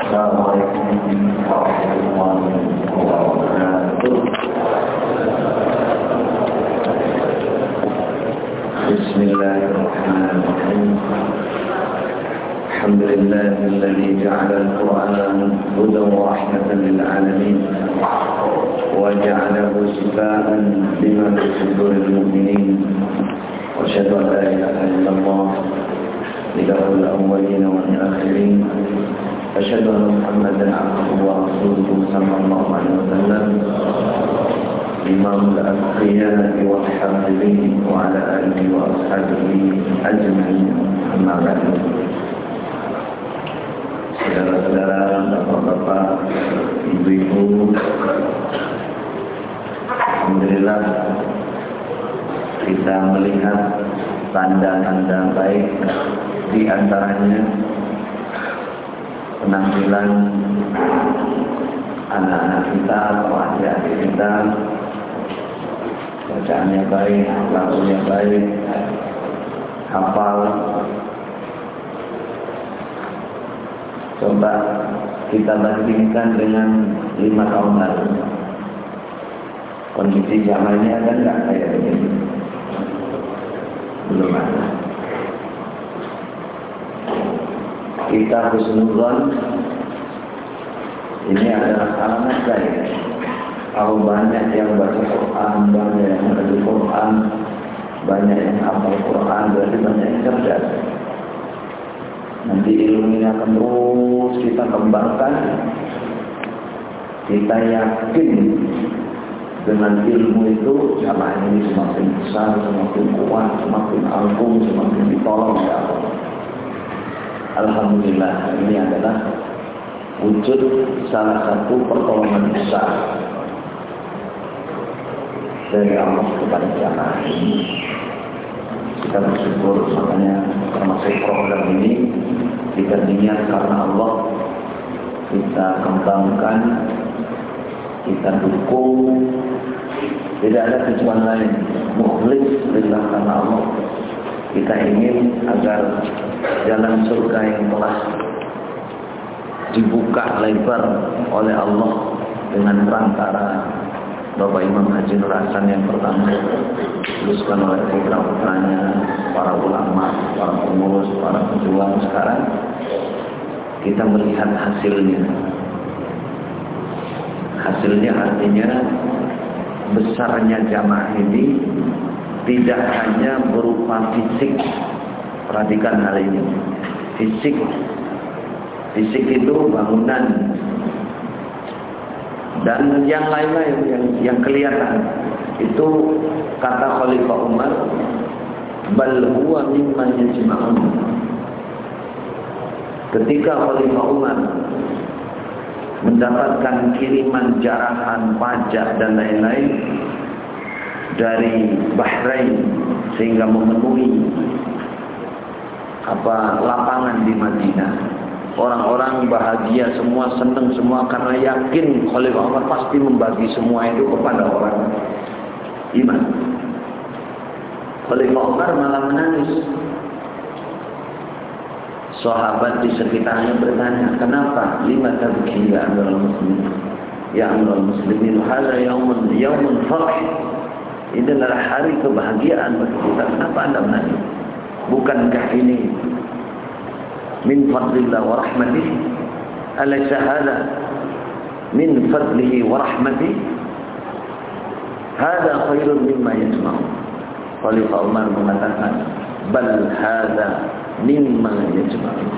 Assalamualaikum warahmatullahi wabarakatuh. Bismillahirrahmanirrahim. Alhamdulillahilladzi ja'ala al-Qur'ana hudan wa rahmatan lil 'alamin wa ja'alahu shifaa'an lima fi suduril mu'minin. Wa asyhadu an la ilaha illallah ilahul awwalin wal akhirin. أشهد أن محمدا عبده ورسوله صلى الله عليه وسلم إمام الأنبياء والحافظين وعلى آله وأصحابه أجمعين أما بعد. Saudara-saudara, bapak-bapak, ibu-ibu, alhamdulillah kita melihat tanda-tanda baik, di antaranya penampilan anak-anak kita atau adik-adik kita, bacaannya baik, lakunya baik, hafal. Coba kita bandingkan dengan 5 tahun lalu, kondisi zamannya ada nggak kayak begini? Belum ada. Kita husnuzon ini adalah alamat baik. Kalau banyak yang baca Quran, banyak yang baca Quran, banyak yang hafal Quran, berarti banyak yang cerdas. Nanti ilmunya akan terus kita kembangkan. Kita yakin dengan ilmu itu jamaah ini semakin besar, semakin kuat, semakin agung, semakin ditolong ya Allah. Alhamdulillah, ini adalah wujud salah satu pertolongan besar dari Allah kepada jamaah ini. Kita bersyukur, makanya termasuk program ini kita niat karena Allah, kita kembangkan, kita dukung. Tidak ada tujuan lain, mukhlis lillah karena Allah. Kita ingin agar jalan surga yang telah dibuka lebar oleh Allah dengan perantara Bapak Imam Haji Nur Hasan yang pertama, diluluskan oleh putra-putranya, para ulama, para pengurus, para pejuang. Sekarang kita melihat hasilnya. Hasilnya artinya besarnya jamaah ini tidak hanya berupa fisik. Perhatikan hal ini. Fisik itu bangunan dan yang lain-lain yang kelihatan. Itu kata Khalifah Umar, bal huwa mimma yajma'un. Ketika Khalifah Umar mendapatkan kiriman jarahan, pajak dan lain-lain dari Bahrain sehingga memenuhi lapangan di Madinah. Orang-orang bahagia semua, senang semua karena yakin Khalifah Umar pasti membagi semua itu kepada orang iman. Khalifah Umar malah menangis. Sahabat di sekitarnya bertanya, kenapa? Lima tabki ya Amirul Muslimin? Ya Amirul Muslimin, hadza yaumun farah. Ini adalah hari kebahagiaan bagi kita. Kenapa Anda menangis? Bukankah ini min fadlillah wa rahmatih? Alaysa hadha min fadlihi wa rahmatih? Hadha khairun mimma yajma'un. Khalifah Umar mengatakan, bal hadha mimma yajma'un.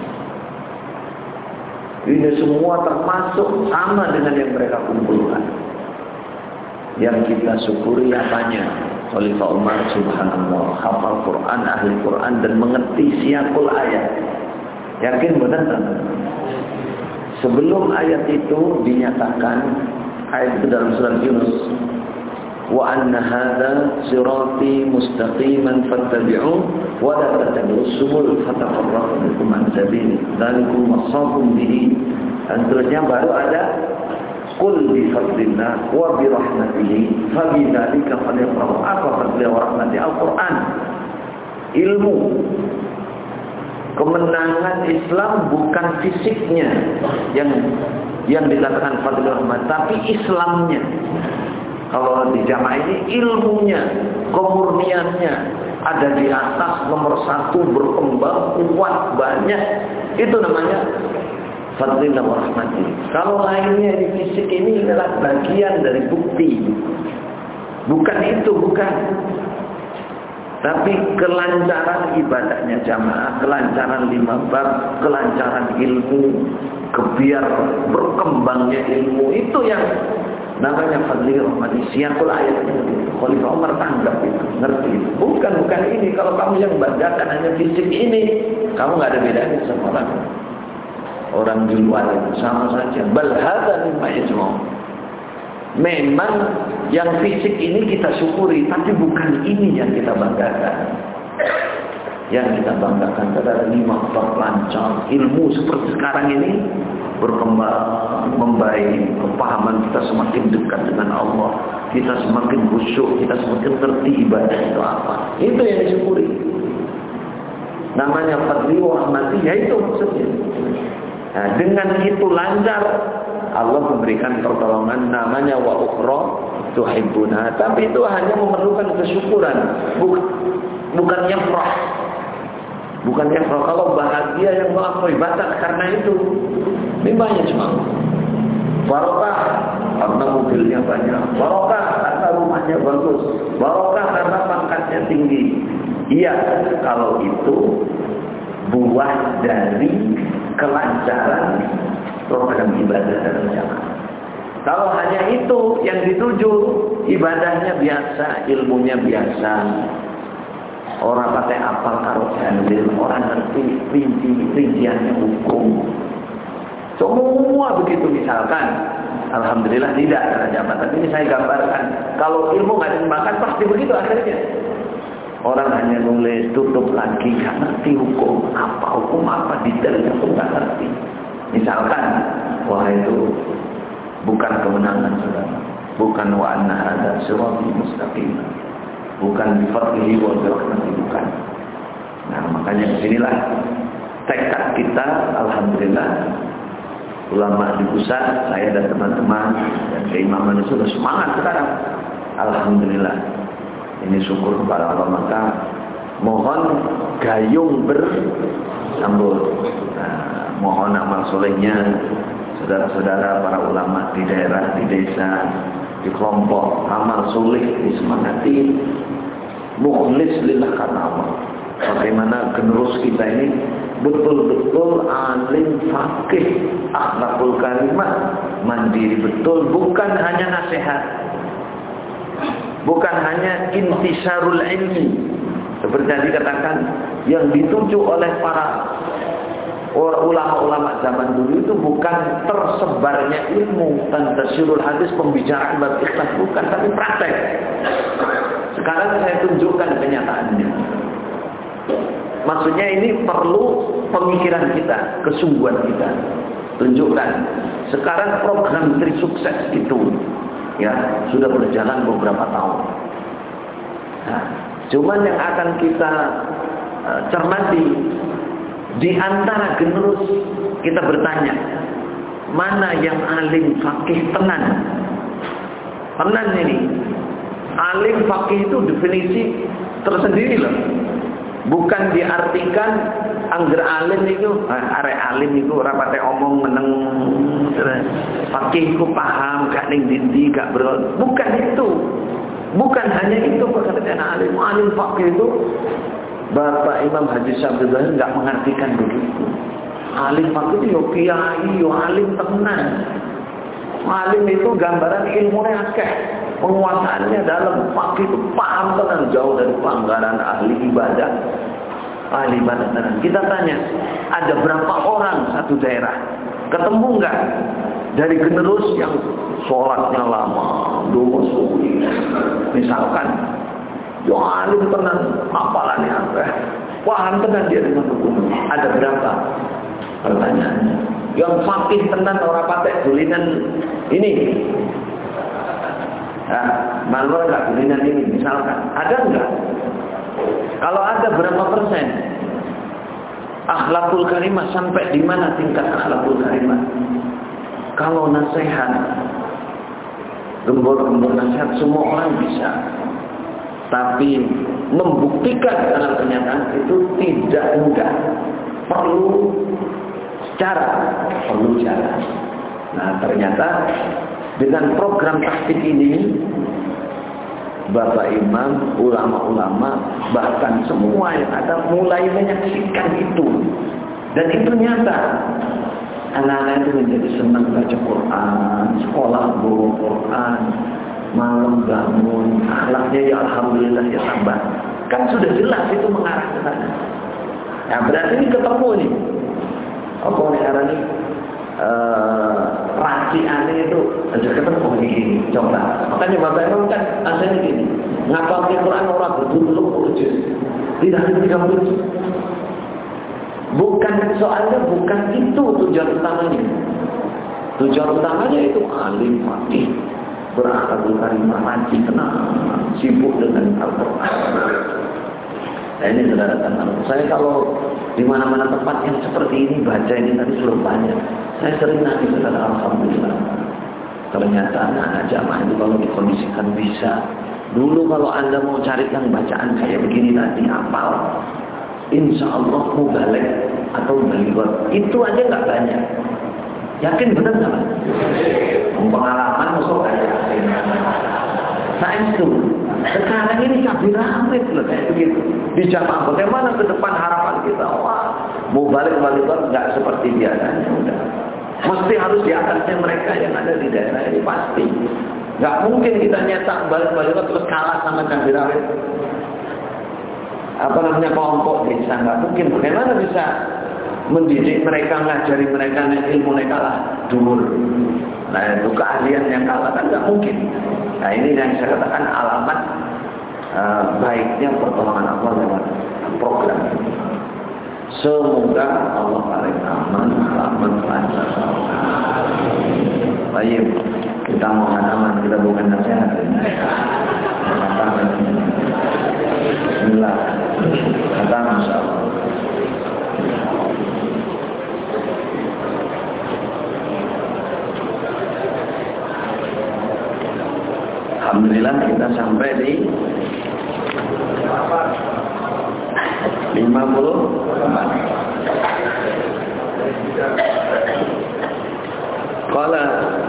Ini semua termasuk sama dengan yang mereka kumpulkan. Yang kita syukuri apanya? Khalifah Umar subhanallah hafal Quran, ahli Quran dan mengerti siakul ayat. Yakin benar tak? Sebelum ayat itu dinyatakan, ayat itu dalam surat Yunus, wa anna hadza sirati mustaqiman fattabi'u wa la tattabi'us subul fatafarraqu bikum an sabili dzalikum wasaqum bihi. Dan terusnya baru ada qul bi fadlillah wa bi rahmatihi fa bidzalika falyafrahu. Apa fadlillah wa rahmati? Al-Qur'an, ilmu. Kemenangan Islam bukan fisiknya yang dikatakan Fadlur Rahman, tapi Islamnya. Kalau di jamaah ini ilmunya, kemurniannya ada di atas nomor 1, berkembang, kuat, banyak. Itu namanya Fadlillah wa rahmati. Kalau lainnya di fisik ini adalah bagian dari bukti. Bukan itu, bukan. Tapi kelancaran ibadahnya jamaah, kelancaran 5 bab, kelancaran ilmu, kebiar berkembangnya ilmu, itu yang namanya Fadlillah rahmati. Siapul ayatnya Khalifah Umar tanggap itu, ngerti itu. Bukan ini. Kalau kamu yang banggakan hanya fisik ini, kamu nggak ada bedanya sama orang di luar itu, sama saja. Bal hadza mimma yajma'u. Memang yang fisik ini kita syukuri, tapi bukan ini yang kita banggakan. Yang kita banggakan adalah 5 bab lancar, ilmu seperti sekarang ini berkembang, membaik, kepahaman kita semakin dekat dengan Allah, kita semakin khusyuk, kita semakin ngerti ibadah itu apa. Itu yang disyukuri. Namanya Fadli wa rahmati, yaitu maksudnya. Nah, dengan itu lancar, Allah memberikan pertolongan, namanya wa ukhra tuhibbuna. Tapi itu hanya memerlukan kesyukuran, bukan yafrah. Bukan yafrah. Kalau bahagia yang melampaui batas karena itu, limbahnya cuma barokah karena mobilnya banyak, barokah karena rumahnya bagus, barokah karena pangkatnya tinggi. Iya, kalau itu buah dari kelancaran program ibadah dalam jamaah. Kalau hanya itu yang dituju, ibadahnya biasa, ilmunya biasa, orang pakai apal karo dalil, orang ngerti rinciannya hukum, semua begitu misalkan. Alhamdulillah tidak karena jabatan ini saya gambarkan. Kalau ilmu nggak dimakan pasti begitu akhirnya. Orang hanya nulis, tutup lagi, nggak ngerti hukum apa detailnya pun nggak ngerti. Misalkan, wah itu bukan kemenangan saudara, bukan wa anna hadza sirati mustaqim, bukan bi fadlihi wa rahmatihi, bukan. Nah, makanya disinilah tekad kita, alhamdulillah, ulama di pusat, saya dan teman-teman dan keimaman itu sudah semangat sekarang. Alhamdulillah. Ini syukur kepada Allah, maka mohon gayung bersambut. Nah, mohon amal solehnya saudara-saudara para ulama di daerah, di desa, di kelompok, amal soleh disemangati, mukhlis lillah karena Allah. Bagaimana generus kita ini betul-betul alim, faqih, akhlakul karimah, mandiri betul, bukan hanya nasihat, bukan hanya intisarul ilmi seperti yang dikatakan, yang dituju oleh para ulama-ulama zaman dulu itu bukan tersebarnya ilmu, tantasirul hadis, pembicaraan bab ikhlas, bukan, tapi praktek. Sekarang saya tunjukkan kenyataannya. Maksudnya ini perlu pemikiran kita, kesungguhan kita. Tunjukkan. Sekarang program Trisukses itu ya sudah berjalan beberapa tahun. Nah, cuman yang akan kita cermati, di antara generus kita bertanya, mana yang alim fakih tenan? Tenan ini. Alim fakih itu definisi tersendiri loh. Bukan diartikan angger alim itu, arek alim itu rapate omong meneng, fakih ku paham, gak ning dindi, gak berol. Bukan itu. Bukan hanya itu perkataan alim. Alim fakih itu Bapak Imam Haji Syabdullah enggak mengartikan begitu. Alim fakih itu yo kiai, yo alim tenan. Alim itu gambaran ilmunya akeh. Penguasaannya dalam fakih itu paham tenan, jauh dari pelanggaran ahli ibadah. Ahli ibadah tenan. Kita tanya, ada berapa orang satu daerah? Ketemu enggak dari generus yang sholatnya lama, doa suwi, misalkan, yo alim tenan, hafalannya apa? Paham tenan dia dengan hukum. Ada berapa? Pertanyaannya. Yang fakih tenan orang patek dulinan ini. Nah, malu enggak dulinan ini misalkan, ada enggak? Kalau ada berapa persen? Akhlakul karimah, sampai di mana tingkat akhlakul karimah? Kalau nasihat, gembor-gembor nasihat semua orang bisa. Tapi membuktikan dalam kenyataan itu tidak mudah. Perlu cara. Nah, ternyata dengan program taktik ini, Bapak Imam, ulama-ulama, bahkan semua yang ada mulai menyaksikan itu. Dan itu nyata. Anak-anak itu menjadi senang baca Quran, sekolah bawa Quran, malam bangun, akhlaknya ya alhamdulillah ya tambah. Kan sudah jelas itu mengarah ke sana. Nah, berarti ini ketemu nih. Apa ini raciannya itu aja ketemu gini, coba. Makanya Bapak Imam kan asalnya gini, ngapal Quran orang betul-betul khusus. Tidak khusus. Bukan soalnya, bukan itu tujuan utamanya. Tujuan utamanya itu alim, fakih, berakhlakul karimah, rajin, tenang, sibuk dengan Al-Quran. Nah, ini saudara tenang. Saya kalau di mana-mana tempat yang seperti ini baca ini tadi belum banyak. Saya sering nangis, saudara, alhamdulillah. Ternyata anak-anak jamaah itu kalau dikondisikan bisa. Dulu kalau Anda mau cari yang bacaan kayak begini tadi, hafal, insya Allah mubalik atau balighot, itu aja nggak banyak. Yakin benar nggak? Pengalaman musuh kayak saya itu. Sekarang ini kabir ramai loh kayak begitu. Di jamaah bagaimana ke depan harapan kita? Wah, mubalik-balighot nggak seperti biasanya. Udah. Mesti harus di atasnya mereka yang ada di daerah ini pasti. Nggak mungkin kita nyetak balik-balighot terus kalah sama kabir ramai. Apa namanya kelompok desa, nggak mungkin. Bagaimana bisa mendidik mereka, ngajari mereka, ilmu mereka lah dhuwur. Nah, itu keahlian yang kalah kan nggak mungkin. Nah, ini yang saya katakan alamat baiknya pertolongan Allah lewat program ini. Semoga Allah paling aman, alamat lancar. Baik, kita mohon aman, kita bukan nasihat. Bismillah. Kata masyaallah. Alhamdulillah kita sampai di 54. Qala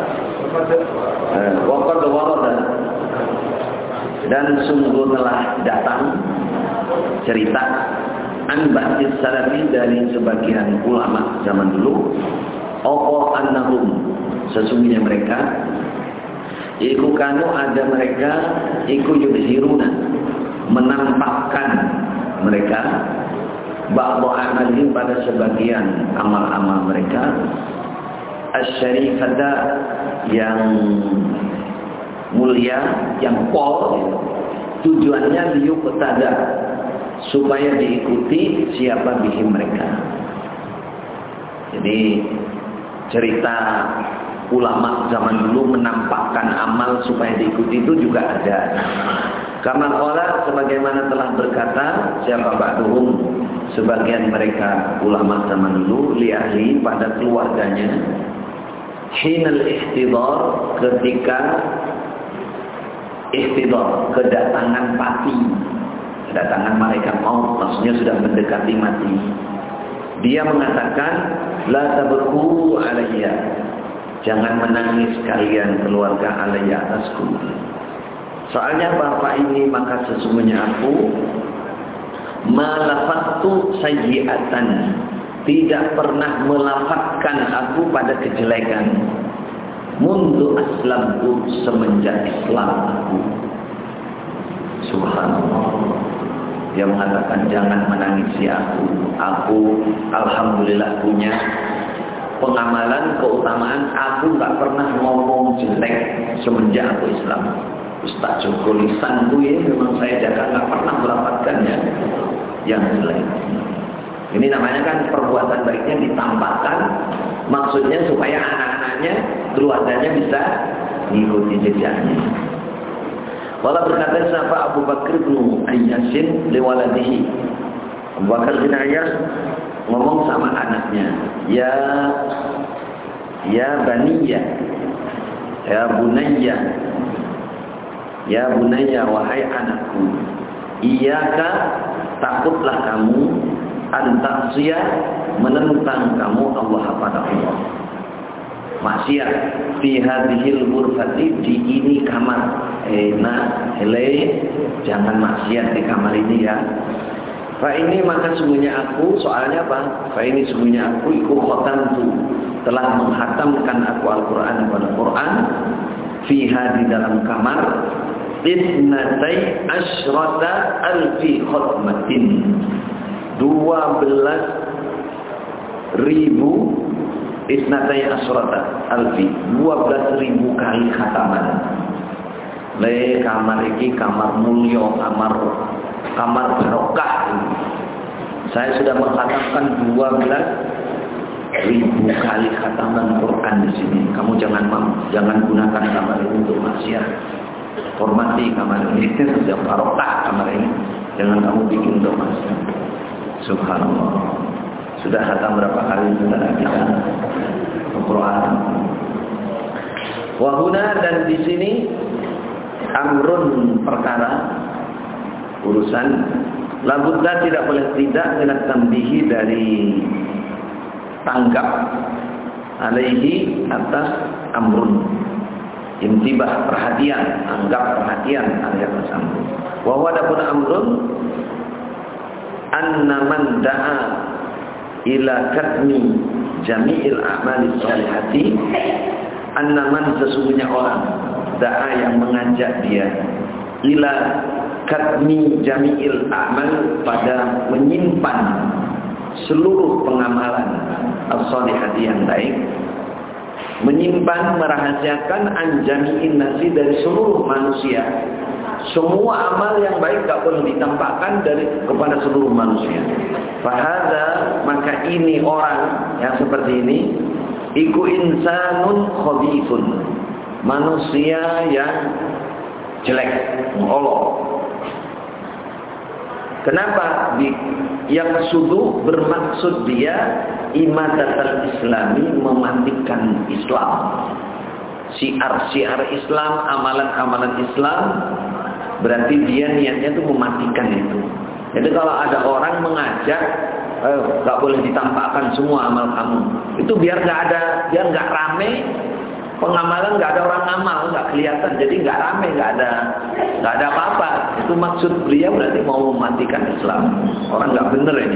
waqad warada, dan sungguh telah datang cerita an ba'dis salafi, dari sebagian ulama zaman dulu, annahum, sesungguhnya mereka iku kanu, ada mereka iku yudhiruna, menampakkan mereka ba'dha amalihim, pada sebagian amal-amal mereka, asy-syarifata, yang mulia, yang pol, tujuannya liyuqtada, supaya diikuti siapa bihim mereka. Jadi cerita ulama zaman dulu menampakkan amal supaya diikuti itu juga ada. Kama qala, sebagaimana telah berkata siapa ba'duhum, sebagian mereka ulama zaman dulu, li ahli, pada keluarganya, hinal ihtidar, ketika ihtidar, kedatangan pati, kedatangan malaikat maut, maksudnya sudah mendekati mati. Dia mengatakan, la tabku alayya, jangan menangis kalian keluarga alayya atasku. Soalnya bapak ini, maka sesungguhnya aku malafatu sayyi'atan, tidak pernah melafatkan aku pada kejelekan, mundu aslamku, semenjak Islam aku. Subhanallah. Dia mengatakan jangan menangisi aku. Aku alhamdulillah punya pengamalan, keutamaan. Aku nggak pernah ngomong jelek semenjak aku Islam. Ustaz Joko, lisanku ya memang saya jaga, nggak pernah melafatkannya yang jelek. Ini namanya kan perbuatan baiknya ditampakkan, maksudnya supaya anak-anaknya, keluarganya bisa mengikuti jejaknya. Wala berkata siapa Abu Bakar bin Ayyasin liwaladihi. Abu Bakar bin Ayyas ngomong sama anaknya, ya baniya, ya bunayya, wahai anakku, iyyaka, takutlah kamu, anta'siya, menentang kamu Allah pada Allah, maksiat, fi hadhil ghurfati, di ini kamar, jangan maksiat di kamar ini ya. Fa ini maka sungguhnya aku, soalnya apa? Fa ini sungguhnya aku iku khatamtu, telah menghatamkan aku Al-Qur'an pada Quran, fiha, di dalam kamar, isnatai asyrata alfi khatmatin, 12.000, isnatai asyrata alfi, 12.000 kali khataman. Le kamar iki kamar mulya, kamar barokah. Saya sudah menghatamkan 12.000 kali khataman Quran di sini. Kamu jangan gunakan kamar ini untuk maksiat. Hormati kamar ini, sudah barokah kamar ini. Jangan kamu bikin untuk maksiat. Subhanallah. Sudah khatam berapa kali saudara kita Quran? Wahuna, dan di sini amrun, perkara, urusan, labudlah, tidak boleh tidak, minat tambihi, dari tanggap, alaihi, atas amrun, intibah, perhatian, anggap perhatian, alaihi atas amrun. Wa huwa adapun amrun, anna man da'a ila katmi jami'il a'mali shalihati, anna man, sesungguhnya orang, da'a, yang mengajak dia, ila katmi jami'il a'mal, pada menyimpan seluruh pengamalan as-shalihati, yang baik, menyimpan, merahasiakan, anjami'in nasi, dari seluruh manusia. Semua amal yang baik tak boleh ditampakkan kepada seluruh manusia. Fahadha, maka ini orang yang seperti ini, iku insanun khabithun, manusia yang jelek, olok. Kenapa? Yang sudu, bermaksud dia imadatul islami, mematikan Islam. Syiar-syiar Islam, amalan-amalan Islam, berarti dia niatnya itu mematikan itu. Jadi kalau ada orang mengajak, gak boleh ditampakkan semua amal kamu, itu biar nggak rame, pengamalan nggak ada orang ngamal, nggak kelihatan, jadi nggak rame, nggak ada apa-apa. Itu maksud beliau, berarti mau mematikan Islam. Orang nggak bener ini.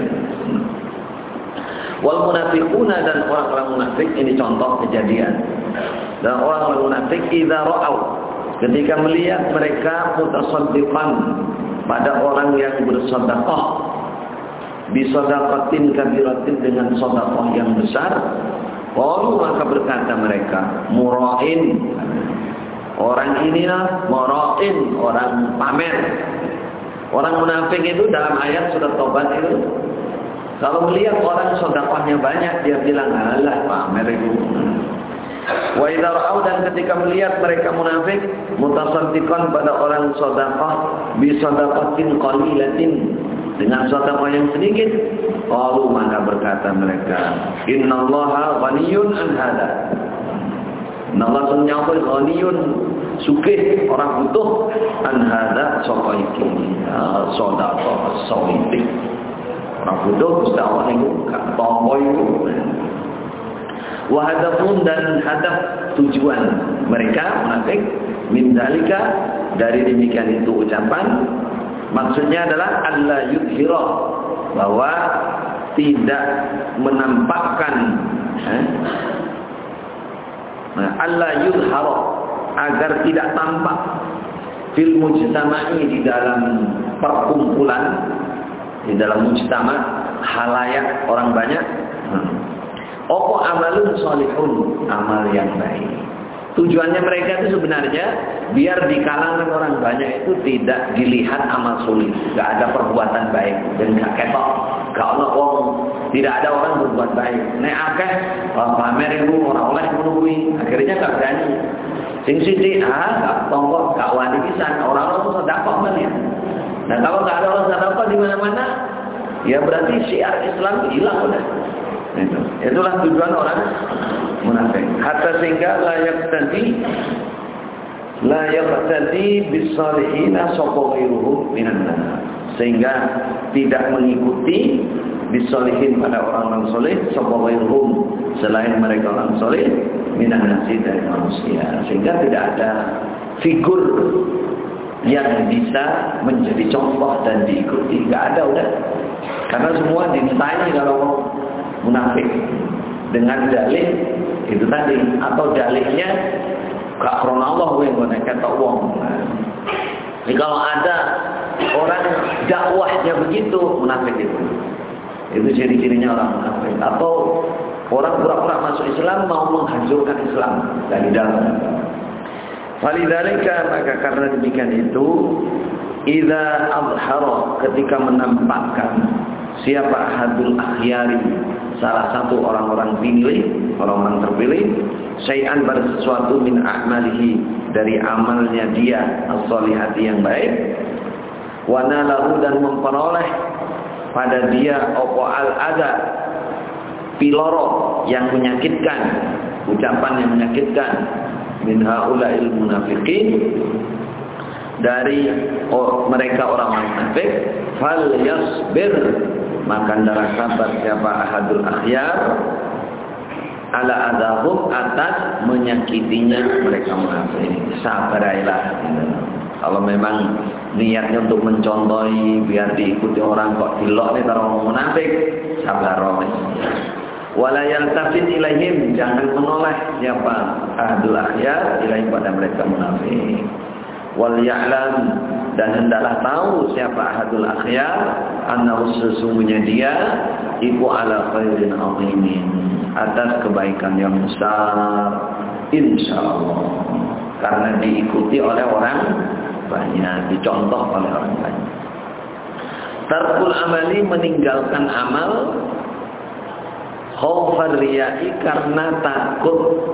Wal munafiquna, dan orang-orang munafik, ini contoh kejadian. Dan orang-orang munafik, idza ra'au, ketika melihat mereka mutasaddiqan, pada orang yang bersedekah, bisedaqatin kabiratin, dengan sedekah yang besar, qalu, maka berkata mereka, mura'in, orang inilah mura'in, orang pamer. Orang munafik itu dalam ayat surat Taubat itu, kalau melihat orang sedekahnya banyak, dia bilang, alah pamer itu. Wa idza ra'au, dan ketika melihat mereka munafik mutasaddiqan, pada orang sedekah, bi sadaqatin qalilatin, dengan sedekah yang sedikit, qalu, maka berkata mereka, innallaha ghaniyun an hada, innallaha sunnyaqul ghaniyun, sugih, orang butuh, an hada, saka iki, sedekah sawidik, orang butuh Gusti Allah niku gak tombo iku. Wa hadafun, dan hadaf, tujuan mereka munafik, min dzalika, dari demikian itu ucapan, maksudnya adalah alla yudhira, bahwa tidak menampakkan, alla yudhara, agar tidak tampak, fil mujtama'i, di dalam perkumpulan, di dalam mujtama, halayak, orang banyak. Opo amalun sholihun, amal yang baik. Tujuannya mereka itu sebenarnya biar di kalangan orang banyak itu tidak dilihat amal solih, gak ada perbuatan baik, dan gak ketok, gak ada orang, tidak ada orang berbuat baik. Nek akeh pamer itu orang oleh menungui, akhirnya gak berani. Sing sithik gak tongkok, gak wani pisan, orang sedekah kan ya. Nah kalau gak ada orang sedekah di mana-mana, ya berarti syiar Islam hilang udah. Itulah tujuan orang munafik. Hatta sehingga layak tadi bisalihina sopawairuhum minan nas. Sehingga tidak mengikuti bisalihin pada orang-orang soleh sopawairuhum selain mereka orang soleh minan nasi dari manusia. Sehingga tidak ada figur yang bisa menjadi contoh dan diikuti. Nggak ada udah. Karena semua dinilai kalau munafik dengan dalih itu tadi, atau dalihnya gak krona Allah yang menaikkan wong. Jadi kalau ada orang dakwahnya begitu, munafik itu ciri-cirinya orang munafik. Atau orang pura-pura masuk Islam mau menghancurkan Islam dari dalam. Falidzalika, maka karena demikian itu, idza azhara, ketika menampakkan siapa ahadul akhyari, salah satu orang-orang pilih, orang-orang terpilih, syai'an pada sesuatu min a'malihi, dari amalnya dia as-solihati yang baik, wa nalahu, dan memperoleh pada dia opo al-adha, piloro yang menyakitkan, ucapan yang menyakitkan, min haula'il munafiqin, dari mereka orang munafik, fal yasbir, maka darah sabar siapa ahadul akhyar ala adahum, atas menyakitinya mereka munafik. Sabarailah. Kalau memang niatnya untuk mencontohi biar diikuti orang, kok dilok nih orang munafik, sabar. Wala yaltafit ilaihim, jangan menoleh siapa ahadul akhyar ilaihim, pada mereka munafik. Wal ya'lam, dan hendaklah tahu siapa ahadul akhyar annahu, sesungguhnya dia iku ala khairin azimin, atas kebaikan yang besar insyaallah, karena diikuti oleh orang banyak, dicontoh oleh orang banyak. Tarkul amali, meninggalkan amal, khaufar riya'i, karena takut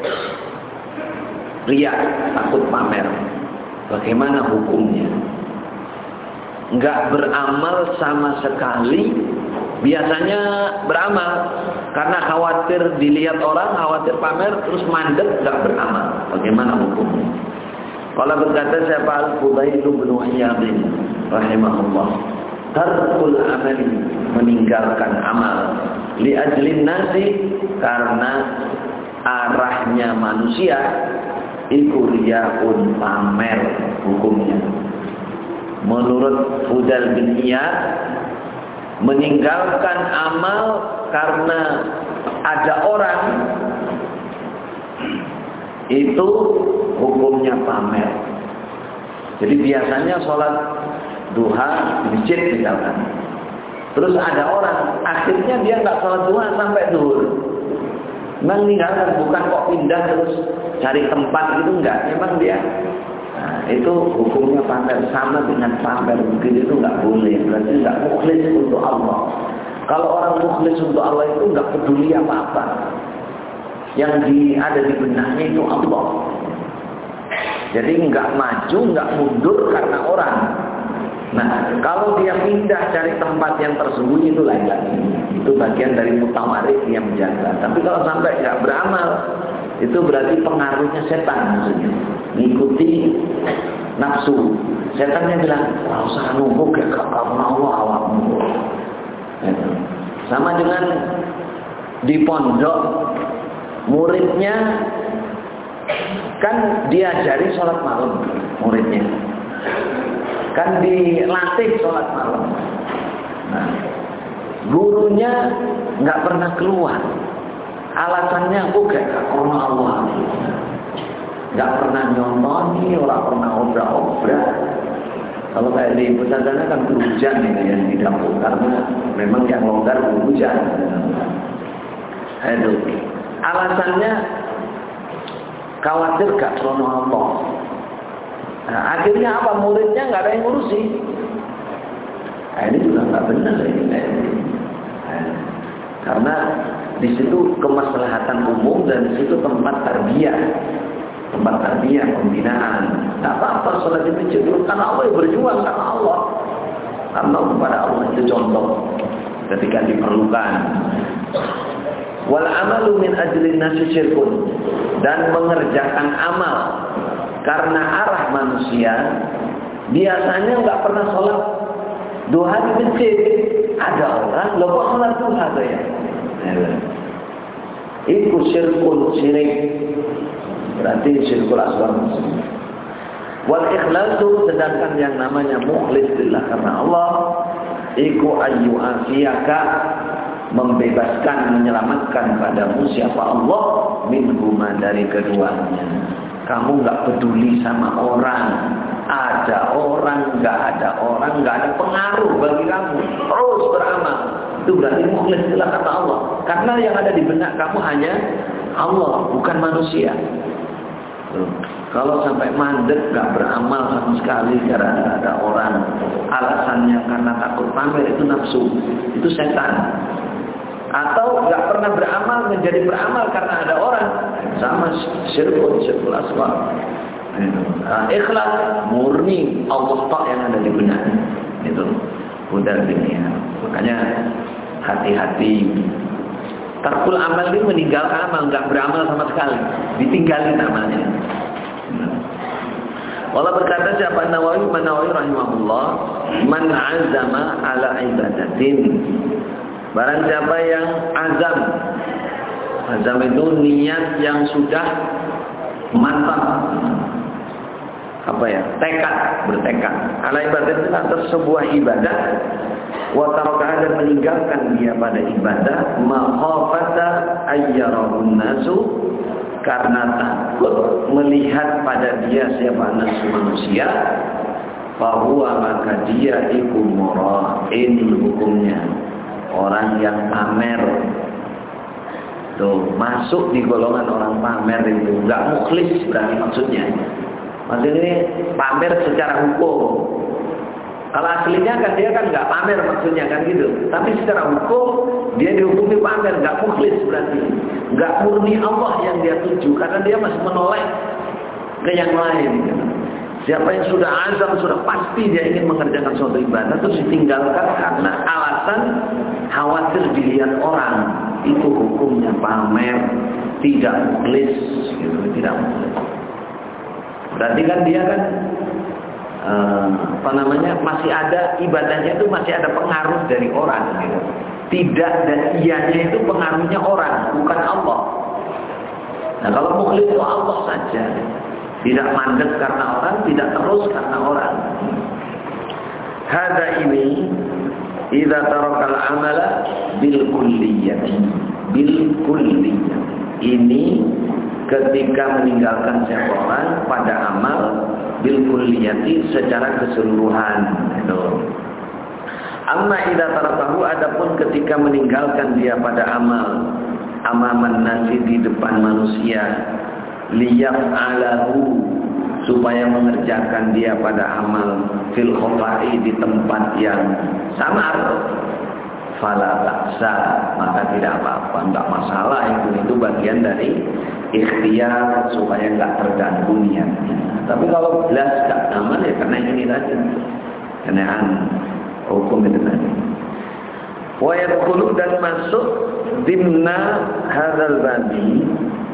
riya, takut pamer. Bagaimana hukumnya? Enggak beramal sama sekali. Biasanya beramal karena khawatir dilihat orang, khawatir pamer, terus mandek, enggak beramal. Bagaimana hukumnya? Kalau berkata siapa Al-Fudail bin Iyad rahimahullah, tarkul amali, meninggalkan amal, li ajlin nasi, karena arahnya manusia iku riyaun, pamer hukumnya. Menurut Fudail bin Iyad, meninggalkan amal karena ada orang, itu hukumnya pamer. Jadi biasanya sholat duha di masjid misalkan, terus ada orang, akhirnya dia nggak sholat duha sampai zuhur. Memang meninggalkan, bukan kok pindah terus cari tempat gitu, enggak. Memang dia, nah, itu hukumnya pamer, sama dengan pamer begitu, itu enggak boleh. Berarti enggak mukhlis untuk Allah. Kalau orang mukhlis untuk Allah itu enggak peduli apa-apa. Yang ada di benaknya itu Allah. Jadi enggak maju, enggak mundur karena orang. Nah, kalau dia pindah cari tempat yang tersembunyi, itu lain lagi. Itu bagian dari mutawarid yang menjaga. Tapi kalau sampai nggak beramal, itu berarti pengaruhnya setan maksudnya. Mengikuti nafsu. Setannya bilang, "Wah, usah nunggu kayak kamu Allah awakmu." Sama dengan di pondok, muridnya kan diajari sholat malam, muridnya. Kan dilatih sholat malam. Nah, gurunya nggak pernah keluar. Alasannya kayak karena Allah. Nggak pernah nyontoni, orang pernah obrak-obrak. Kalau kayak di pesantren kan hujan gitu ya, di dapur, karena memang yang longgar hujan. Itu alasannya khawatir gak karena Allah. Nah, akhirnya apa? Muridnya nggak ada yang ngurusi. Nah, ini juga nggak benar ini. Karena di situ kemaslahatan umum dan di situ tempat tarbiyah, pembinaan. Nggak apa-apa sholat di masjid dulu, karena Allah yang berjuang, karena Allah. Amal kepada Allah itu contoh ketika diperlukan. Wal amalu min ajlin nasi syirkun, dan mengerjakan amal karena arah manusia. Biasanya nggak pernah sholat duha di masjid, ada orang lupa sholat duha ya. Itu syirkun, syirik, berarti syirkul asghar. Wal ikhlasu, sedangkan yang namanya mukhlis lillah karena Allah, iku ayu afiyaka, membebaskan, menyelamatkan padamu siapa Allah, minhuma, dari keduanya. Kamu nggak peduli sama orang, ada orang, nggak ada orang, nggak ada pengaruh bagi kamu, terus beramal. Itu berarti mukhlis lillah karena Allah, karena yang ada di benak kamu hanya Allah, bukan manusia. Kalau sampai mandek gak beramal sama sekali karena ada orang, alasannya karena takut pamer, itu nafsu, itu setan. Atau gak pernah beramal menjadi beramal karena ada orang, sama syirkul asghar. Ikhlas murni Allah tak yang ada di benaknya. Itu udah dunia. Makanya hati-hati. Tarkul amal ini meninggalkan amal, gak beramal sama sekali, ditinggalin amalnya. Wallah berkata siapa Nawawi rahimahullah, man azama ala ibadatin, barang siapa yang azam itu niat yang sudah mantap, bertekad ala ibadatin, atas sebuah ibadah, wa taraka, dan meninggalkan dia pada ibadah, makhafata ayyarahun nasu, karena takut melihat pada dia siapa manusia, bahwa maka dia iku mura'in, hukumnya orang yang pamer. Tuh, masuk di golongan orang pamer itu, enggak mukhlis berarti maksudnya. Maksudnya pamer secara hukum. Kalau aslinya kan dia kan nggak pamer maksudnya kan gitu. Tapi secara hukum dia dihukumi pamer, nggak mukhlis berarti. Nggak murni Allah yang dia tuju, karena dia masih menoleh ke yang lain. Siapa yang sudah azam, sudah pasti dia ingin mengerjakan suatu ibadah, terus ditinggalkan karena alasan khawatir dilihat orang, itu hukumnya pamer, tidak mukhlis, gitu, tidak mukhlis. Berarti kan dia kan masih ada ibadahnya, itu masih ada pengaruh dari orang gitu. Tidak, dan ianya itu pengaruhnya orang, bukan Allah. Nah, kalau mukhlis itu Allah saja, tidak mandek karena orang, tidak terus karena orang. Hada ini idza tarakal amala bil kulliyati, ini ketika meninggalkan siapa orang pada amal bil kulliyati, secara keseluruhan itu. Amma idza tarakahu, adapun ketika meninggalkan dia pada amal amaman nasi, di depan manusia, liyaf'alahu, supaya mengerjakan dia pada amal fil khafai, di tempat yang samar, fala ta'sa, maka tidak apa-apa, enggak masalah, itu bagian dari ikhtiar supaya enggak terganggu niatnya. Tapi kalau jelas enggak aman, ya karena ini tadi, kenaan hukum itu tadi. Wa yadkhulu, dan masuk dimna hadzal babi,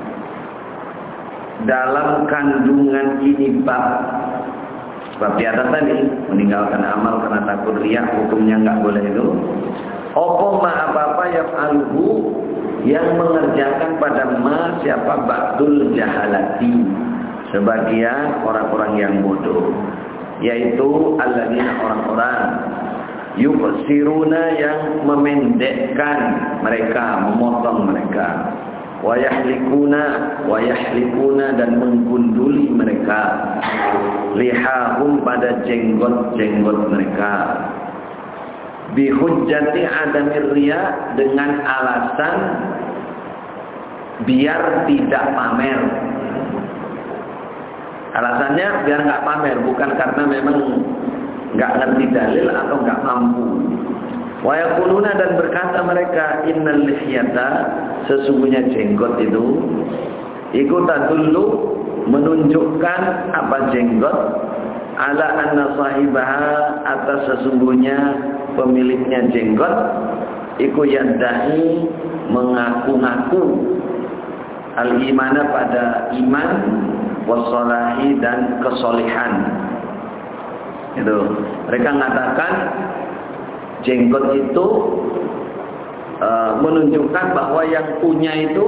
dalam kandungan ini bab di atas tadi, meninggalkan amal karena takut riya, hukumnya enggak boleh itu. Apa apa yang alhu, yang mengerjakan pada ma siapa ba'dul jahalati, sebagian orang-orang yang bodoh, yaitu alladzina, orang-orang yuqsiruna, yang memendekkan mereka, memotong mereka, wa yahlikuna, dan menggunduli mereka, lihahum, pada jenggot-jenggot mereka, bihujjati adamir riya, dengan alasan biar tidak pamer. Alasannya biar nggak pamer, bukan karena memang nggak ngerti dalil atau nggak mampu. Wa yaquluna, dan berkata mereka, innal lihyata, sesungguhnya jenggot itu, iku tadullu, menunjukkan apa jenggot, ala anna sahibaha, atas sesungguhnya pemiliknya jenggot iku yadda'i, mengaku-ngaku al-imana, pada iman, wassalahi, dan kesolehan. Itu mereka mengatakan jenggot itu menunjukkan bahwa yang punya itu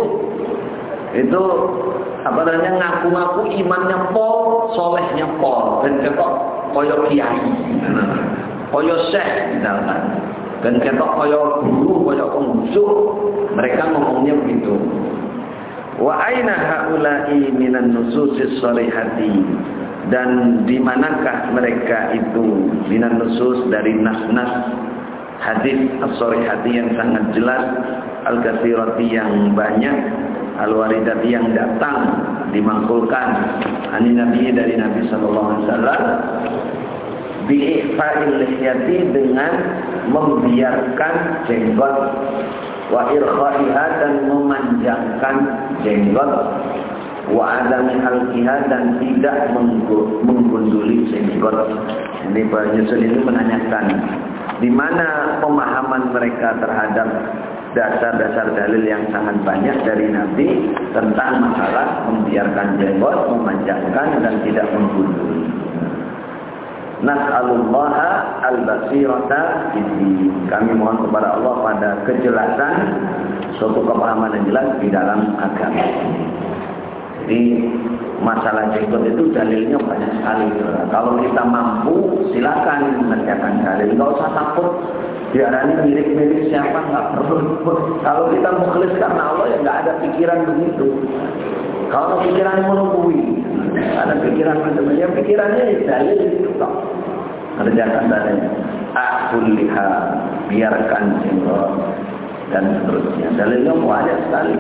apa namanya, ngaku-ngaku imannya pol, solehnya pol, dan ketok koyo kiai, koyo syekh misalkan, dan ketok koyo guru, koyo penghusu. Mereka ngomongnya begitu. Wa aina haula'i minan nususis sharihati, dan di manakah mereka itu minan nusus, dari nas-nas hadis as-sharihati yang sangat jelas, al-katsirati yang banyak, al-waridati yang datang dimangkulkan ani nabi, dari Nabi sallallahu alaihi wasallam, bi'ifa'il lihyati, dengan membiarkan jenggot, wa irkha'iha, dan memanjangkan jenggot, wa adami halqiha, dan tidak menggunduli jenggot. Ini Pak Yusuf itu menanyakan di mana pemahaman mereka terhadap dasar-dasar dalil yang sangat banyak dari Nabi tentang masalah membiarkan jenggot, memanjangkan, dan tidak menggunduli. Nas'alullaha al-basirata fiddin. Kami mohon kepada Allah pada kejelasan, suatu pemahaman yang jelas di dalam agama. Jadi masalah jenggot itu dalilnya banyak sekali. Kalau kita mampu, silakan mengerjakan dalil. Enggak usah takut diarani mirip-mirip siapa, enggak perlu. Kalau kita mukhlis karena Allah, ya enggak ada pikiran begitu. Kalau pikiran menunggui, ada pikiran macam-macam, pikirannya dalil itu kok. Kerjakan dalil. Akul liha, biarkan jenggot, dan seterusnya. Dalilnya banyak sekali.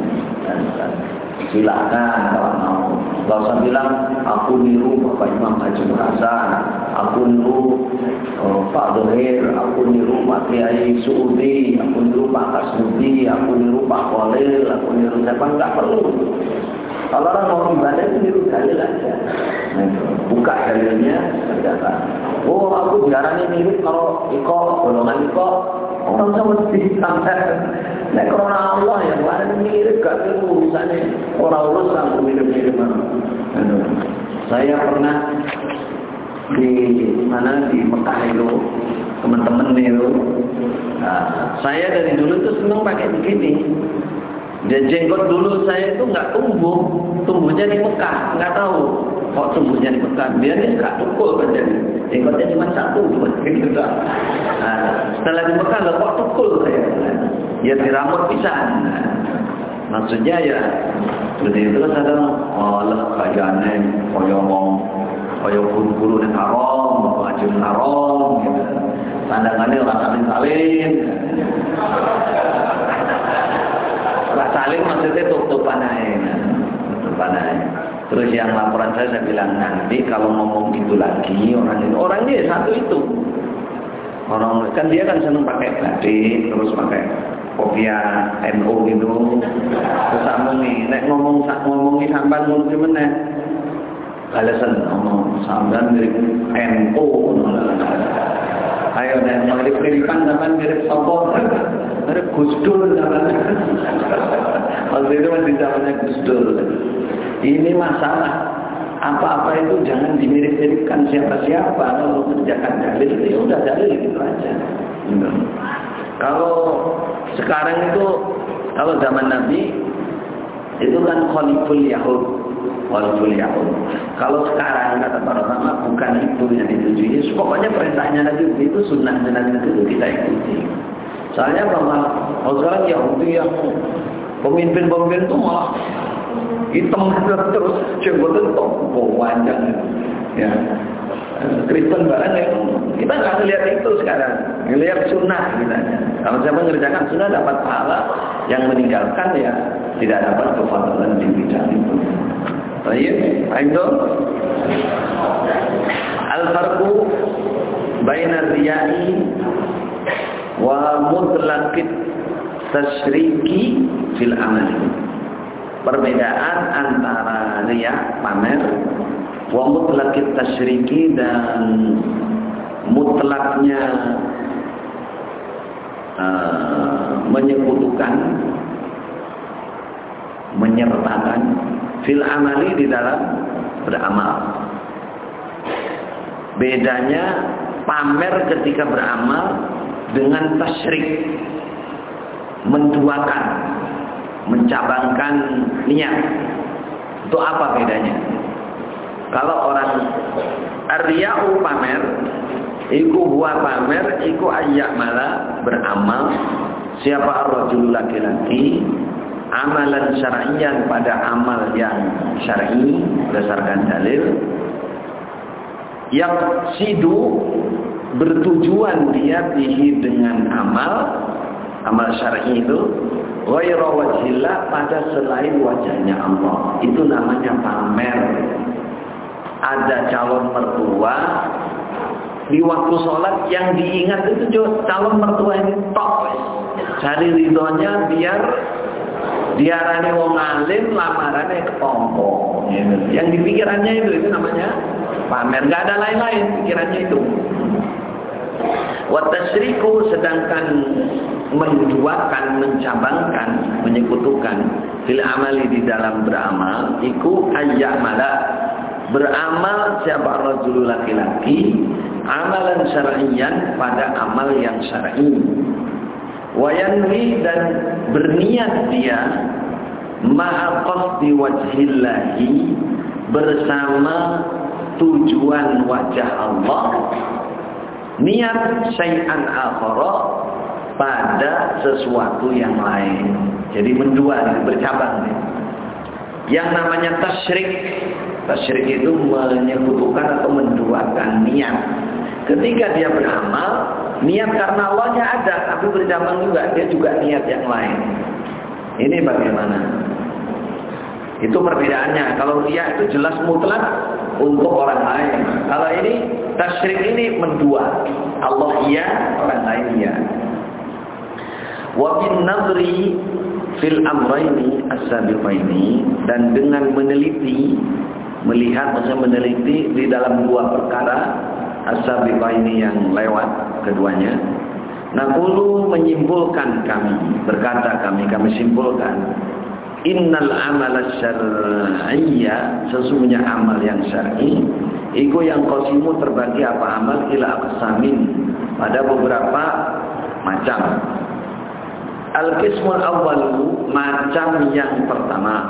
Silakan kalau mau. Gak usah bilang aku niru Bapak Imam Haji Hasan, aku niru Pak Dohir, aku niru Pak Kiai Suudi, aku niru Pak Kasmudi, aku niru Pak Khalil, aku niru siapa. Enggak perlu. Kalau orang mau ibadah itu niru dalil aja. Buka dalilnya, kerjakan. Oh, aku jarang mirip kalau golongan orang sama sampai. Nah, karena Allah yang mana mirip gak tahu misalnya orang aku mirip-mirip mana. Saya pernah di mana, di Mekah itu, teman-teman itu. Nah, saya dari dulu tuh senang pakai begini. Dan jenggot dulu saya itu nggak tumbuhnya di Mekah, nggak tahu kok tumbuhnya di Mekah. Dia nggak tukul kan, jadi jenggotnya cuma satu, gitu. Nah, setelah di Mekah lah kok tukul saya. Ya di rambut pisan. Maksudnya ya seperti itu kan, ada Allah kayane koyo guru-guru yang haram, pengajian haram, gitu. Pandangannya orang salin-salin. Saling maksudnya tutupan aja. Terus yang laporan saya bilang, nanti kalau ngomong itu lagi orangnya satu itu. Orang kan dia kan senang pakai batik, terus pakai kopiah NU gitu. Terus amungi, nek ngomongi sampean ngono ki meneh. Balasan ngomong sampean mirip NU. Ayo nek mirip-miripan sampean mirip sapa? Mirip Gus Dur sampean. Waktu itu masih zamannya Gus Dur. Ini masalah. Apa-apa itu jangan dimirip-miripkan siapa-siapa. Kalau mengerjakan dalil itu ya udah dalil gitu aja. Kalau sekarang itu, kalau zaman Nabi itu kan khaliful Yahud. Kalau sekarang kata para ulama bukan itu yang dituju. Pokoknya perintahnya Nabi itu, sunnahnya Nabi itu kita ikuti. Soalnya bahwa sekarang Yahudi yang pemimpin-pemimpin itu malah hitam terus jenggotnya panjang, ya. Kristen barang yang kita nggak lihat itu sekarang, lihat sunnah kita. Kalau siapa mengerjakan sunnah dapat pahala, yang meninggalkan ya tidak dapat kefadalan di bidang itu. Baik, ayo. Al-farqu baina riyai wa mutlaqit tasyriki fil amal. Perbedaan antara riya, pamer, wa mutlaqit tasyriki, dan mutlaknya menyekutukan, menyertakan fil amali di dalam beramal. Bedanya pamer ketika beramal dengan tasyrik, menduakan, mencabangkan niat. Itu apa bedanya? Kalau orang ar-riya'u pamer, iku huwa pamer, iku ayya'mala beramal, siapa ar-rajul laki-laki, amalan syar'iyyan pada amal yang syar'i berdasarkan dalil, yang sidu bertujuan dia bihi dengan amal syar'i itu ghairu wajhillah, pada selain wajahnya Allah, itu namanya pamer. Ada calon mertua di waktu sholat yang diingat itu calon mertua ini tok, cari ridhonya biar diarani wong alim, lamarannya ketompo. Yang dipikirannya itu namanya pamer, nggak ada lain-lain pikirannya itu. Wa tasyriku, sedangkan menduakan, mencabangkan, menyekutukan fil amali di dalam beramal, iku ayya'mala beramal siapa rajul laki-laki amalan syar'iyyan pada amal yang syar'i, wa yanwi, dan berniat dia ma'a qasdi wajhillahi, bersama tujuan wajah Allah, niat syai'an akhara, pada sesuatu yang lain. Jadi mendua, bercabang. Yang namanya tasyrik itu menyekutukan atau menduakan niat. Ketika dia beramal, niat karena Allahnya ada, tapi bercabang juga, dia juga niat yang lain. Ini bagaimana? Itu perbedaannya. Kalau dia itu jelas mutlak untuk orang lain. Kalau ini tasyrik, ini mendua. Allah iya, orang lain iya. Wa bin nadri fil amrayni as-sabiqaini, dan dengan meneliti, melihat, maksudnya meneliti di dalam dua perkara as-sabiqaini yang lewat keduanya. Naqulu, menyimpulkan kami, berkata kami simpulkan, innal amala syar'iyya, sesungguhnya amal yang syar'i, iku yang qasimu terbagi apa amal ila aqsamin, pada beberapa macam. Al-qismul awwalu, macam yang pertama,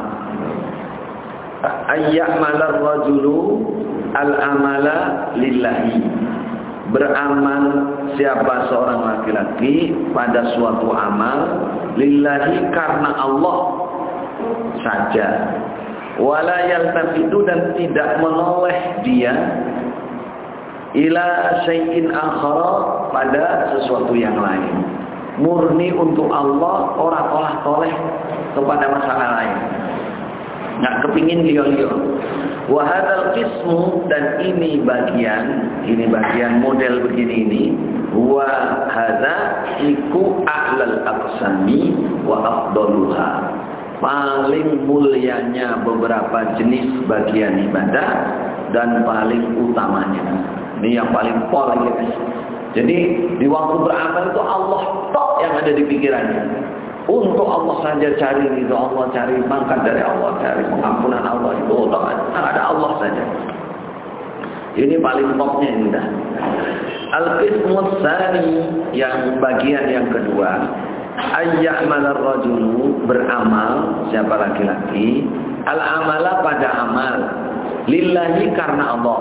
ayya'malar rajulu al-amala lillahi, beramal siapa seorang laki-laki pada suatu amal lillahi, karena Allah saja, wala yaltafitu, dan tidak menoleh dia ila syai'in akhara, pada sesuatu yang lain, murni untuk Allah, orang olah toleh kepada masalah lain, nggak kepingin liyo-liyo. Wa hadzal qismu, dan ini bagian model begini ini, wa hadza iku a'lal aqsami wa afdaluha, paling mulianya beberapa jenis bagian ibadah dan paling utamanya. Ini yang paling pol guys. Jadi di waktu beramal itu Allah tok yang ada di pikirannya. Untuk Allah saja, cari ridho Allah, cari pangkat dari Allah, cari pengampunan Allah, itu otomatis ada Allah saja. Ini paling topnya ini dah. Al-qismus tsani, yang bagian yang kedua, ayya'malar rajulu, beramal siapa laki-laki, al-amala, pada amal lillahi, karena Allah.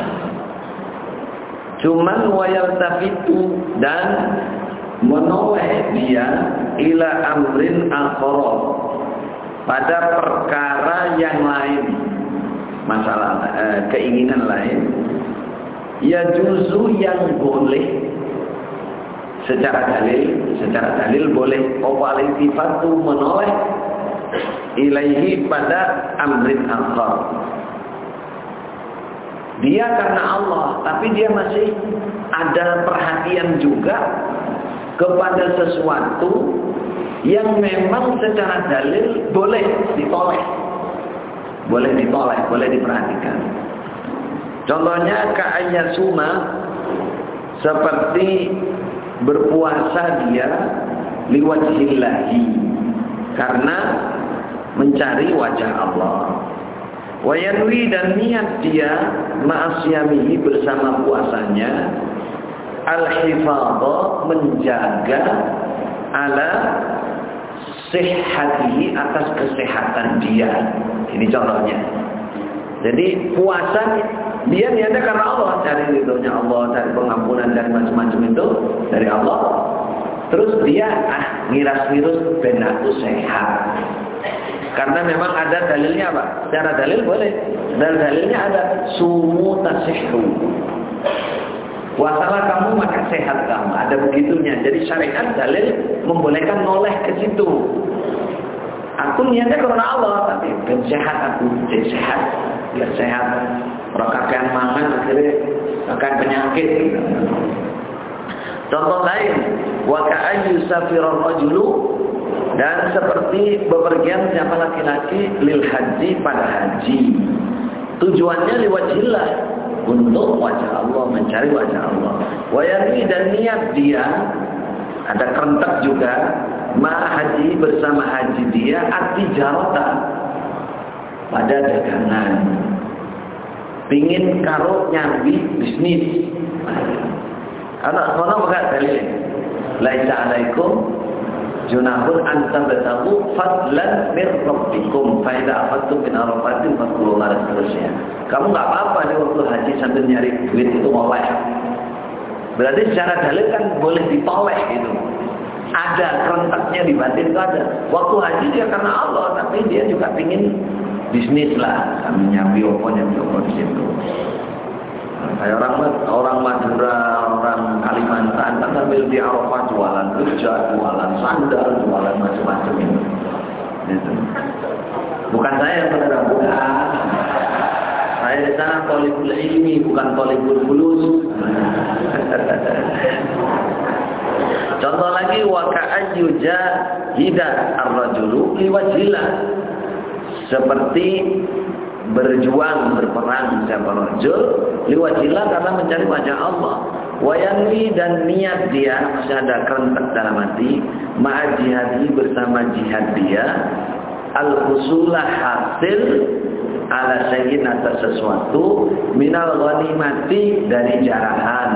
Cuman wayaltafitu, dan menoleh dia ila amrin akhara, pada perkara yang lain, masalah keinginan lain, ya juzu, yang boleh secara dalil boleh, wal-iltifatu, menoleh ilaihi, pada amrin akhar. Dia karena Allah, tapi dia masih ada perhatian juga kepada sesuatu yang memang secara dalil boleh ditoleh, boleh diperhatikan. Contohnya ka'ayyasuma, seperti berpuasa dia liwajhillahi, karena mencari wajah Allah. Wa yanwi, dan niat dia ma'asyamihi, bersama puasanya, al-hifadha, menjaga ala sihhatihi, atas kesehatan dia. Ini contohnya. Jadi puasa dia niatnya karena Allah, cari ridhonya Allah, cari pengampunan, cari macam-macam itu dari Allah. Terus dia ngiras-ngirus ben aku sehat. Karena memang ada dalilnya, Pak. Secara dalil boleh. Dan dalilnya ada sumu tasihhu. Puasalah kamu maka sehat kamu. Ada begitunya. Jadi syariat dalil membolehkan noleh ke situ. Aku niatnya karena Allah, tapi ben sehat aku, jadi sehat, biar sehat. Orang kakean mangan akhirnya akan penyakit. Contoh lain, wa ka'ayyu safirar rajulu, dan seperti bepergian siapa laki-laki lil haji, pada haji. Tujuannya liwajhillah, untuk wajah Allah, mencari wajah Allah. Wa yanwi, dan niat dia, ada kerentak juga, ma haji, bersama haji dia, atijarata, pada dagangan. Pingin karo nyambi bisnis. Anak sono enggak dalil. Laisa alaikum junahun an tabtagu fadlan mir rabbikum fa idza afattum min arafatin fadhkurullaha, dan seterusnya. Kamu enggak apa-apa di waktu haji sambil nyari duit itu oleh. Berarti secara dalil kan boleh ditoleh gitu. Ada kerentaknya di batin itu ada. Waktu haji dia karena Allah, tapi dia juga pingin bisnis lah, sambil nyambi opo di situ. Kayak orang Madura, orang Kalimantan kan sambil di Arafah jualan kerja, jualan sandal, jualan macam-macam itu. Gitu. Bukan saya yang benar, bukan. Saya di sana thalibul ilmi, bukan thalibul fulus. Contoh lagi, wa ka'ayyu jahida ar-rajulu liwajhillah, seperti berjuang, berperang siapa rajul liwajhillah, karena mencari wajah Allah. Wa yanwi, dan niat dia, masih ada kerentak dalam hati, ma'a jihadi, bersama jihad dia, al-husulah, hasil ala syai'in, atas sesuatu, minal ghanimati, dari jarahan.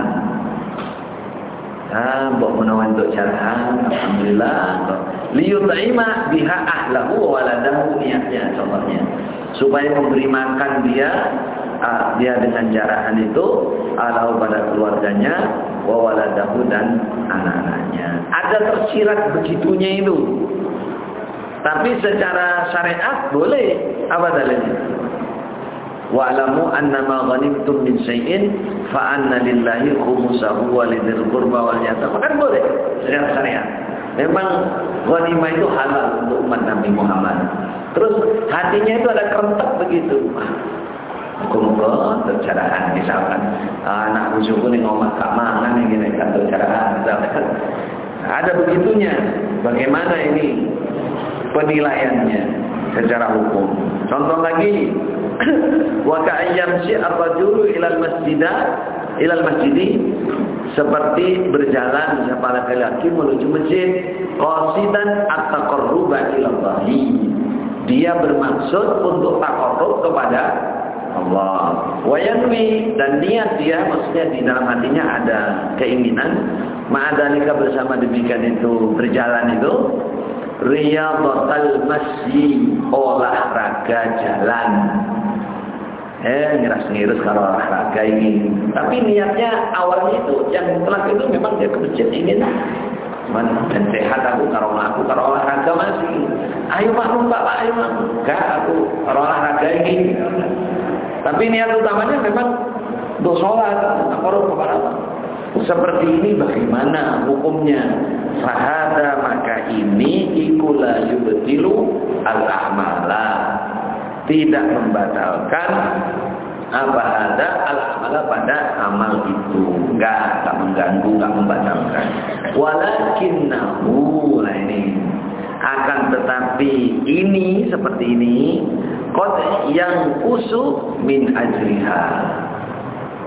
Mbok menawan untuk jarahan, alhamdulillah. Liyut'ima biha ahlahu wa waladahu, niatnya contohnya supaya memberi makan dia dengan jarahan itu, ahlahu, pada keluarganya, wa waladahu, dan anak-anaknya. Ada tersirat begitunya itu. Tapi secara syariat boleh. Apa dalilnya? Wa'lamu annama ghanimtum min syai'in fa anna lillahi khumsahu wa lidzil qurba wal yatama. Kan boleh secara syariat. Memang ghanimah itu halal untuk umat Nabi Muhammad. Terus hatinya itu ada kerentak begitu. Kumpul tercarahan, misalkan anak bujuku nih ngomong kak mangan yang gini kan tercarahan, misalkan. Ada begitunya. Bagaimana ini penilaiannya secara hukum? Contoh lagi, wa ka'ayyamshi ar-rajulu ilal masjidi, seperti berjalan siapa laki-laki menuju masjid, qasidan at-taqarruba ila Allah. Dia bermaksud untuk taqarrub kepada Allah. Wa yanwi, dan niat dia, maksudnya di dalam hatinya ada keinginan, ma'adalika, bersama demikian itu berjalan itu, riyadhatal masyi, olahraga jalan. Ngiras-ngirus kalau olahraga ini. Tapi niatnya awalnya itu, yang mutlak itu memang dia ke masjid ingin dan sehat aku, kalau olahraga masih. Ayo maklum Pak, ayo maklum. Enggak, aku olahraga ini. Tapi niat utamanya memang untuk sholat, taqarrub kepada Allah. Seperti ini bagaimana hukumnya? Fahada, maka ini ikula yubtilu al-ahmala, tidak membatalkan apa ada al-amala, pada amal itu. Enggak mengganggu, enggak membatalkan. Walakinnahu, nah ini, akan tetapi ini, seperti ini, qad yang usu min ajriha,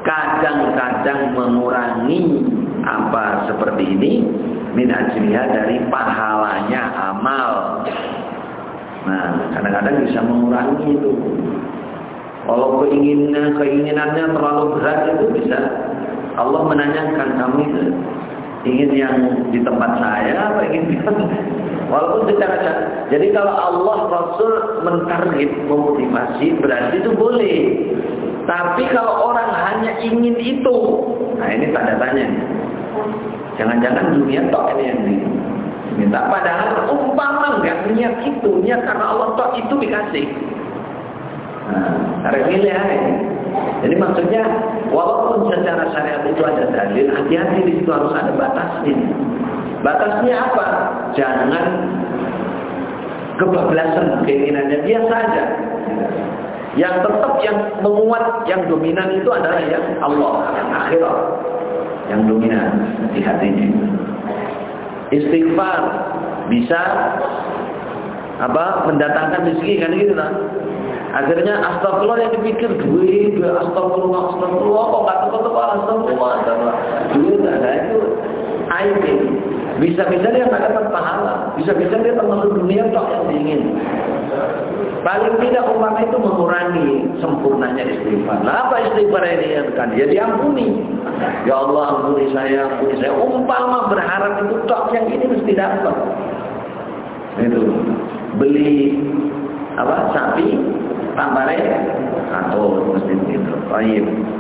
kadang-kadang mengurangi apa seperti ini min ajriha dari pahalanya amal. Nah, kadang-kadang bisa mengurangi itu. Kalau keinginannya terlalu berat itu bisa Allah menanyakan, kamu itu ingin yang di tempat saya apa ingin walaupun secara. Jadi kalau Allah Rasul mentarget, memotivasi, berarti itu boleh. Tapi kalau orang hanya ingin itu, nah ini tanda tanya. Jangan-jangan dunia tok ini yang diminta. Padahal umpama nggak niat itu, niat karena Allah tok itu dikasih. Nah, milih aja. Jadi maksudnya, walaupun secara syariat itu ada dalil, hati-hati di situ harus ada batasnya. Batasnya apa? Jangan kebablasan keinginannya, biasa aja. Yang tetap yang menguat, yang dominan itu adalah yang Allah, yang akhirat, yang dominan di hatinya. Istighfar bisa mendatangkan rezeki kan gitu kan? Akhirnya astagfirullah yang dipikir duit, astagfirullah, kok nggak tepat astagfirullah, duit ada itu aib. Bisa-bisa dia nggak dapat pahala, bisa-bisa dia termasuk dunia tak yang diingin. Paling tidak umpama itu mengurangi sempurnanya istighfar. Nah, apa istighfar ini yang kan? Ya diampuni. Ya Allah ampuni saya, ampuni saya. Umpama berharap itu tak yang ini mesti dapat. Itu beli sapi tambahnya atau mesti itu. Baik.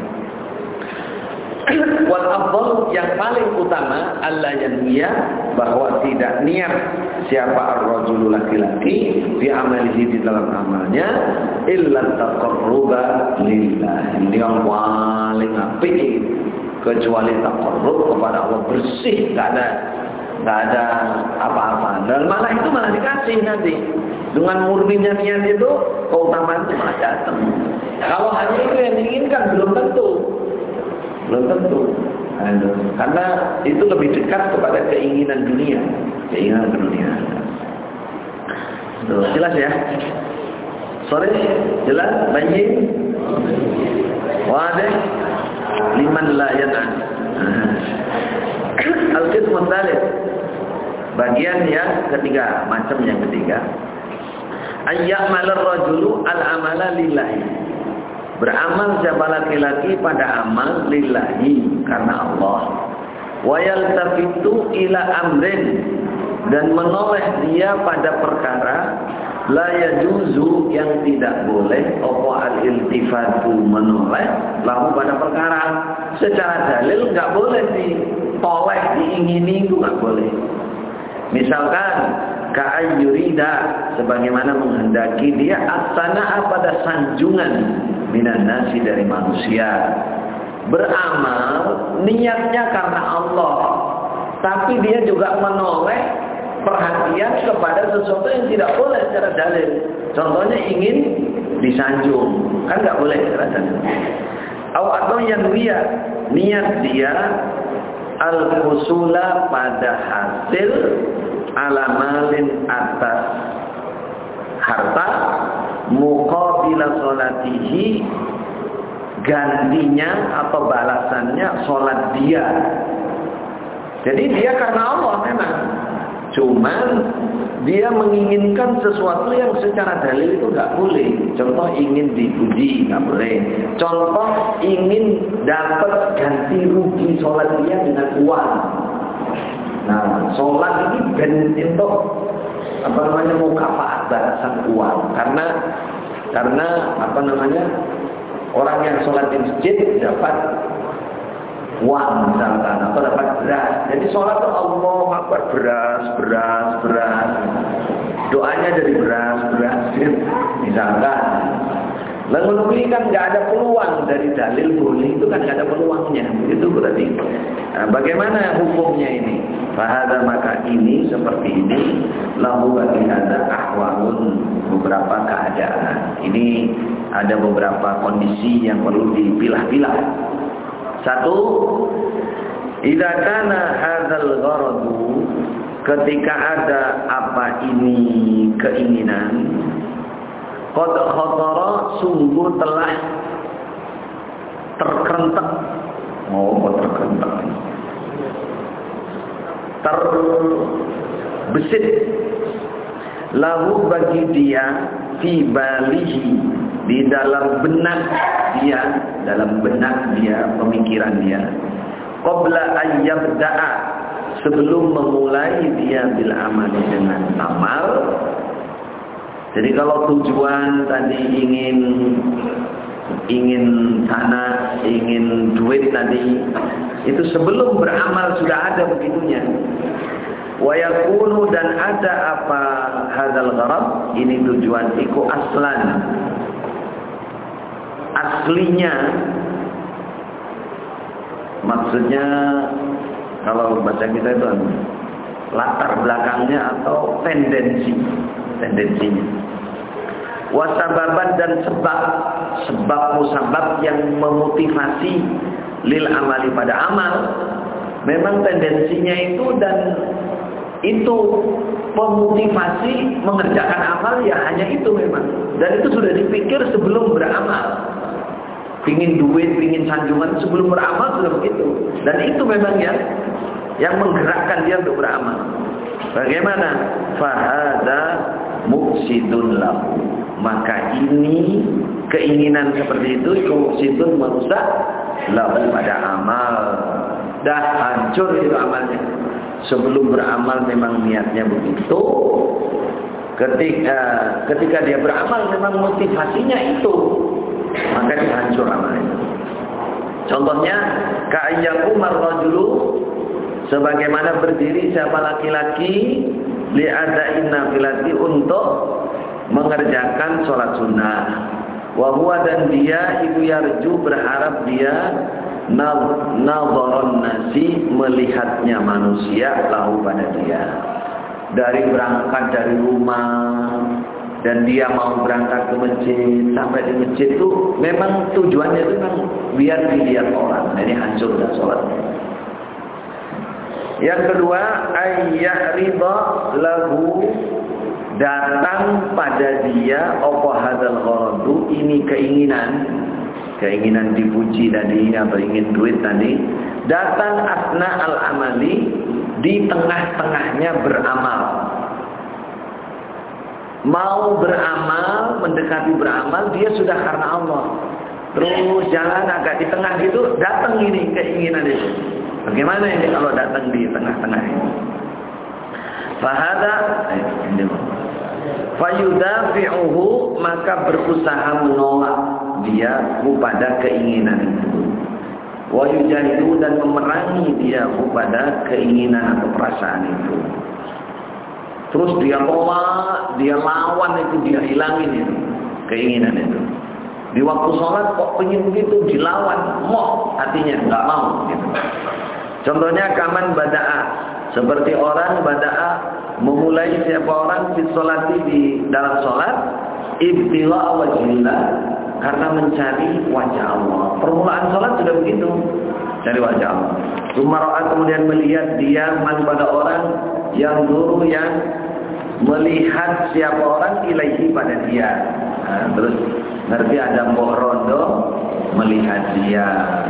Wal afdal yang paling utama Allah yang niat bahwa tidak niat siapa ar-rajul laki-laki fi amalihi di dalam amalnya illa taqarruba lillah. Ini yang paling apik kecuali taqarrub kepada Allah bersih, enggak ada apa-apa. Dan malah itu malah dikasih nanti. Dengan murninya niat itu keutamaan itu malah datang. Kalau hanya itu yang diinginkan belum tentu. Karena itu lebih dekat kepada keinginan dunia. Jelas ya? Sorry, jelas? Banyak? Wadah? Liman la yan'an. Al-qismu tsalits. Bagian yang ketiga, macam yang ketiga. Ayya'malar rajulu al-amala lillahi. Beramal siapa laki-laki pada amal lillahi karena Allah. Wa yaltafitu ila amrin, dan menoleh dia pada perkara la yajuzu yang tidak boleh apa al-iltifatu menoleh lahu pada perkara secara dalil enggak boleh ditoleh, diingini itu enggak boleh. Misalkan ka'ayyurida sebagaimana menghendaki dia as-sana'a pada sanjungan minan nasi dari manusia. Beramal niatnya karena Allah, tapi dia juga menoleh perhatian kepada sesuatu yang tidak boleh secara dalil. Contohnya ingin disanjung, kan nggak boleh secara dalil. Atau yang niat dia al-husula pada hasil alamalin atas harta muqabila sholatihi, gantinya atau balasannya sholat dia. Jadi dia karena Allah memang, cuman dia menginginkan sesuatu yang secara dalil itu nggak boleh. Contoh ingin dipuji nggak boleh. Contoh ingin dapat ganti rugi sholat dia dengan uang. Nah, sholat ini bentuk mukafaat balasan uang. Karena orang yang sholat di masjid dapat uang misalkan, atau dapat beras. Jadi sholat itu Allah akbar, beras. Doanya dari beras misalkan. Lalu lebih kan nggak ada peluang dari dalil boleh, itu kan nggak ada peluangnya. Itu berarti. Nah, bagaimana hukumnya ini? Fahada, maka ini seperti ini. Lahu bagi ada ahwalun, beberapa keadaan. Ini ada beberapa kondisi yang perlu dipilah-pilah. Satu, idza kana hadzal gharadu, ketika ada apa ini keinginan, qad khatara, sungguh telah terkerentek terbesit lahu bagi dia fi balihi di dalam benak dia, pemikiran dia, qabla an yabda'a sebelum memulai dia bil amali dengan amal. Jadi kalau tujuan tadi ingin tanah, ingin duit tadi, itu sebelum beramal sudah ada begitunya. Wa yakunu dan ada apa hadzal gharad, ini tujuan iku aslan. Aslinya maksudnya kalau baca kita itu latar belakangnya atau tendensinya. Wasababan dan sebab musabab yang memotivasi lil amali pada amal. Memang tendensinya itu dan itu memotivasi mengerjakan amal ya hanya itu memang. Dan itu sudah dipikir sebelum beramal. Pingin duit, pingin sanjungan sebelum beramal sudah begitu. Dan itu memang yang menggerakkan dia untuk beramal. Bagaimana? Fahada mufsidun lahu. Maka ini keinginan seperti itu mufsidun merusak lahu pada amal. Dah hancur itu amalnya. Sebelum beramal memang niatnya begitu. Ketika dia beramal memang motivasinya itu, maka dihancur amalnya. Contohnya ka'ayyaku marrajulu, sebagaimana berdiri siapa laki-laki li'ada'in nafilati untuk mengerjakan sholat sunnah. Wa huwa dan dia iku yarju berharap dia nadharon nasi melihatnya manusia lahu pada dia. Dari berangkat dari rumah dan dia mau berangkat ke masjid, sampai di masjid itu memang tujuannya itu memang biar dilihat orang. Ini hancur dah sholatnya. Yang kedua, ayyarida lahu, datang pada dia apa hadzal gharadu, ini keinginan dipuji tadi atau ingin duit tadi, datang asna al-amali, di tengah-tengahnya beramal. Mau beramal, mendekati beramal, dia sudah karena Allah. Terus jalan agak di tengah gitu, datang ini keinginan itu. Bagaimana ini kalau datang di tengah-tengah ini? Fahada fayudafi'uhu, maka berusaha menolak dia pada keinginan itu. Wa yujahidu, dan memerangi dia pada keinginan atau perasaan itu. Terus dia tolak, dia lawan itu, dia hilangin itu keinginan itu. Di waktu sholat kok pengen begitu, dilawan, hatinya nggak mau gitu. Contohnya kaman bada'a, seperti orang bada'a memulai siapa orang fi sholati, di dalam sholat, ibtigha wajhillah, karena mencari wajah Allah. Permulaan sholat sudah begitu, cari wajah Allah. Sumaro'at, kemudian melihat dia man pada orang yang dulu yang melihat siapa orang ilaihi pada dia. Nah, terus ngerti ada mbok rondo melihat dia.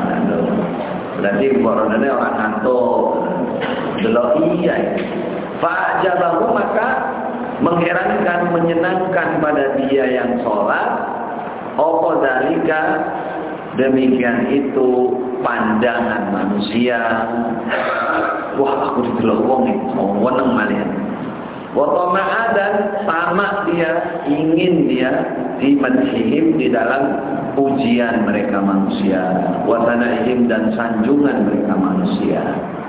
Berarti mbok rondone orang ngantuk. Delok iya. Fa'jabahu, maka mengherankan, menyenangkan pada dia yang sholat. Apa dalika, demikian itu pandangan manusia. Wah, aku didelok wong iki, weneng malian. Wa tama'a, dan sama dia, ingin dia di madhihim, di dalam pujian mereka manusia, wa sanaihim, dan sanjungan mereka manusia.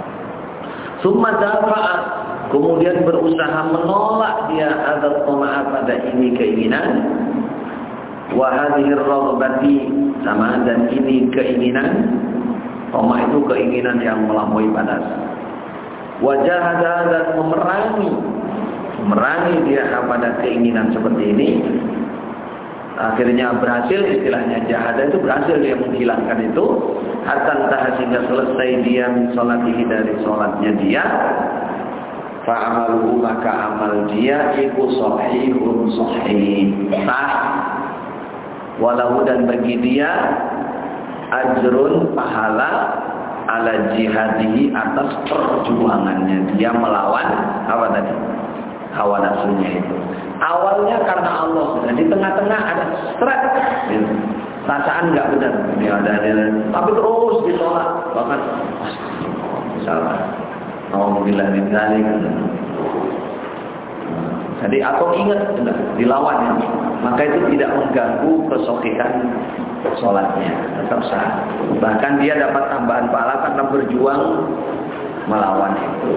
Summa dafa'a, kemudian berusaha menolak dia ada tama'a pada ini keinginan. Wa hadhihi ar-raghbati, sama, dan ini keinginan. Tama itu keinginan yang melampaui batas. Wajahada, dan memerangi dia pada keinginan seperti ini. Akhirnya berhasil, istilahnya jahada itu berhasil dia menghilangkan itu. Hatta entah sehingga selesai dia mensolatihi, dari sholatnya dia. Fa'amaluhu, maka amal dia iku sahihun sahih, sah. Walau, dan bagi dia ajrun, pahala, ala jihadihi, atas perjuangannya dia melawan apa tadi? Hawa nafsunya itu. Awalnya karena Allah, sudah di tengah-tengah ada stres, gitu. Perasaan nggak benar, dia ada, tapi terus ditolak, bahkan salah. Alhamdulillah min dzalik. Jadi atau ingat benar dilawan ya, maka itu tidak mengganggu kesohihan sholatnya, tetap sah. Bahkan dia dapat tambahan pahala karena berjuang melawan itu.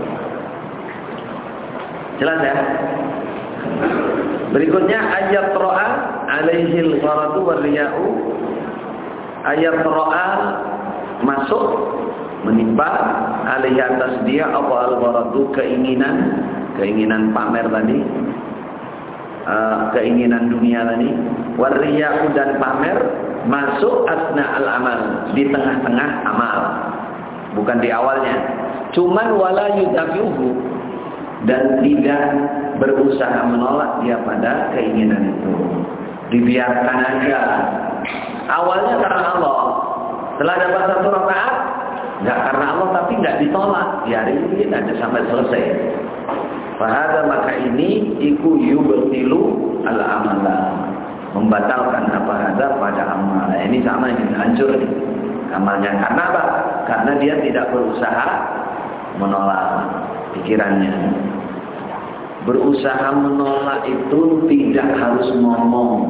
Jelas ya? Berikutnya ayat ro'a alaihil gharatu warriya'u. Ayat ro'a masuk menimpa alaihi atas dia apa al-gharatu, keinginan pamer tadi, keinginan dunia tadi, warriya'u dan pamer masuk asna al-amal, di tengah-tengah amal, bukan di awalnya. Cuman wala yudafiuhu, dan tidak berusaha menolak dia pada keinginan itu. Dibiarkan aja. Awalnya karena Allah, setelah dapat satu rakaat nggak karena Allah, tapi nggak ditolak, biarin aja sampai selesai. Fahada, maka ini iku yubtilu al-amala, membatalkan apa ada pada amal. Ini sama, ini hancur nih amalnya. Karena apa? Karena dia tidak berusaha menolak pikirannya. Berusaha menolak itu tidak harus ngomong,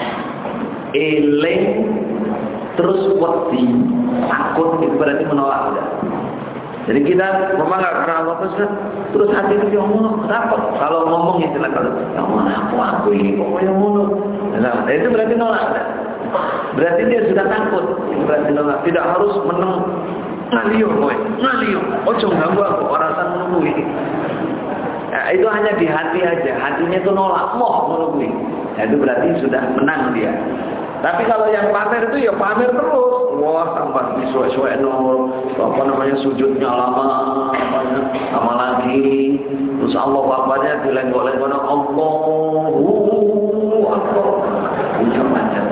eling terus wedi, takut, itu berarti menolak udah. Jadi kita memang nggak karena Allah terus hati itu ngomong takut. Kalau ngomong istilah kalau aku ini pokoknya ngomong, nah itu berarti nolak udah. Berarti dia sudah takut, itu berarti nolak. Tidak harus meneng ngaliyo, ojo ganggu aku orang san menunggu ini. Nah, itu hanya di hati aja, hatinya itu nolak, mau menunggu. Nah, itu berarti sudah menang dia. Tapi kalau yang pamer itu ya pamer terus. Wah, tambah disuai-suai nol, apa namanya sujudnya lama lagi. Terus Allah Akbarnya dilenggok-lenggok, Allahu Akbar. Punya panjang.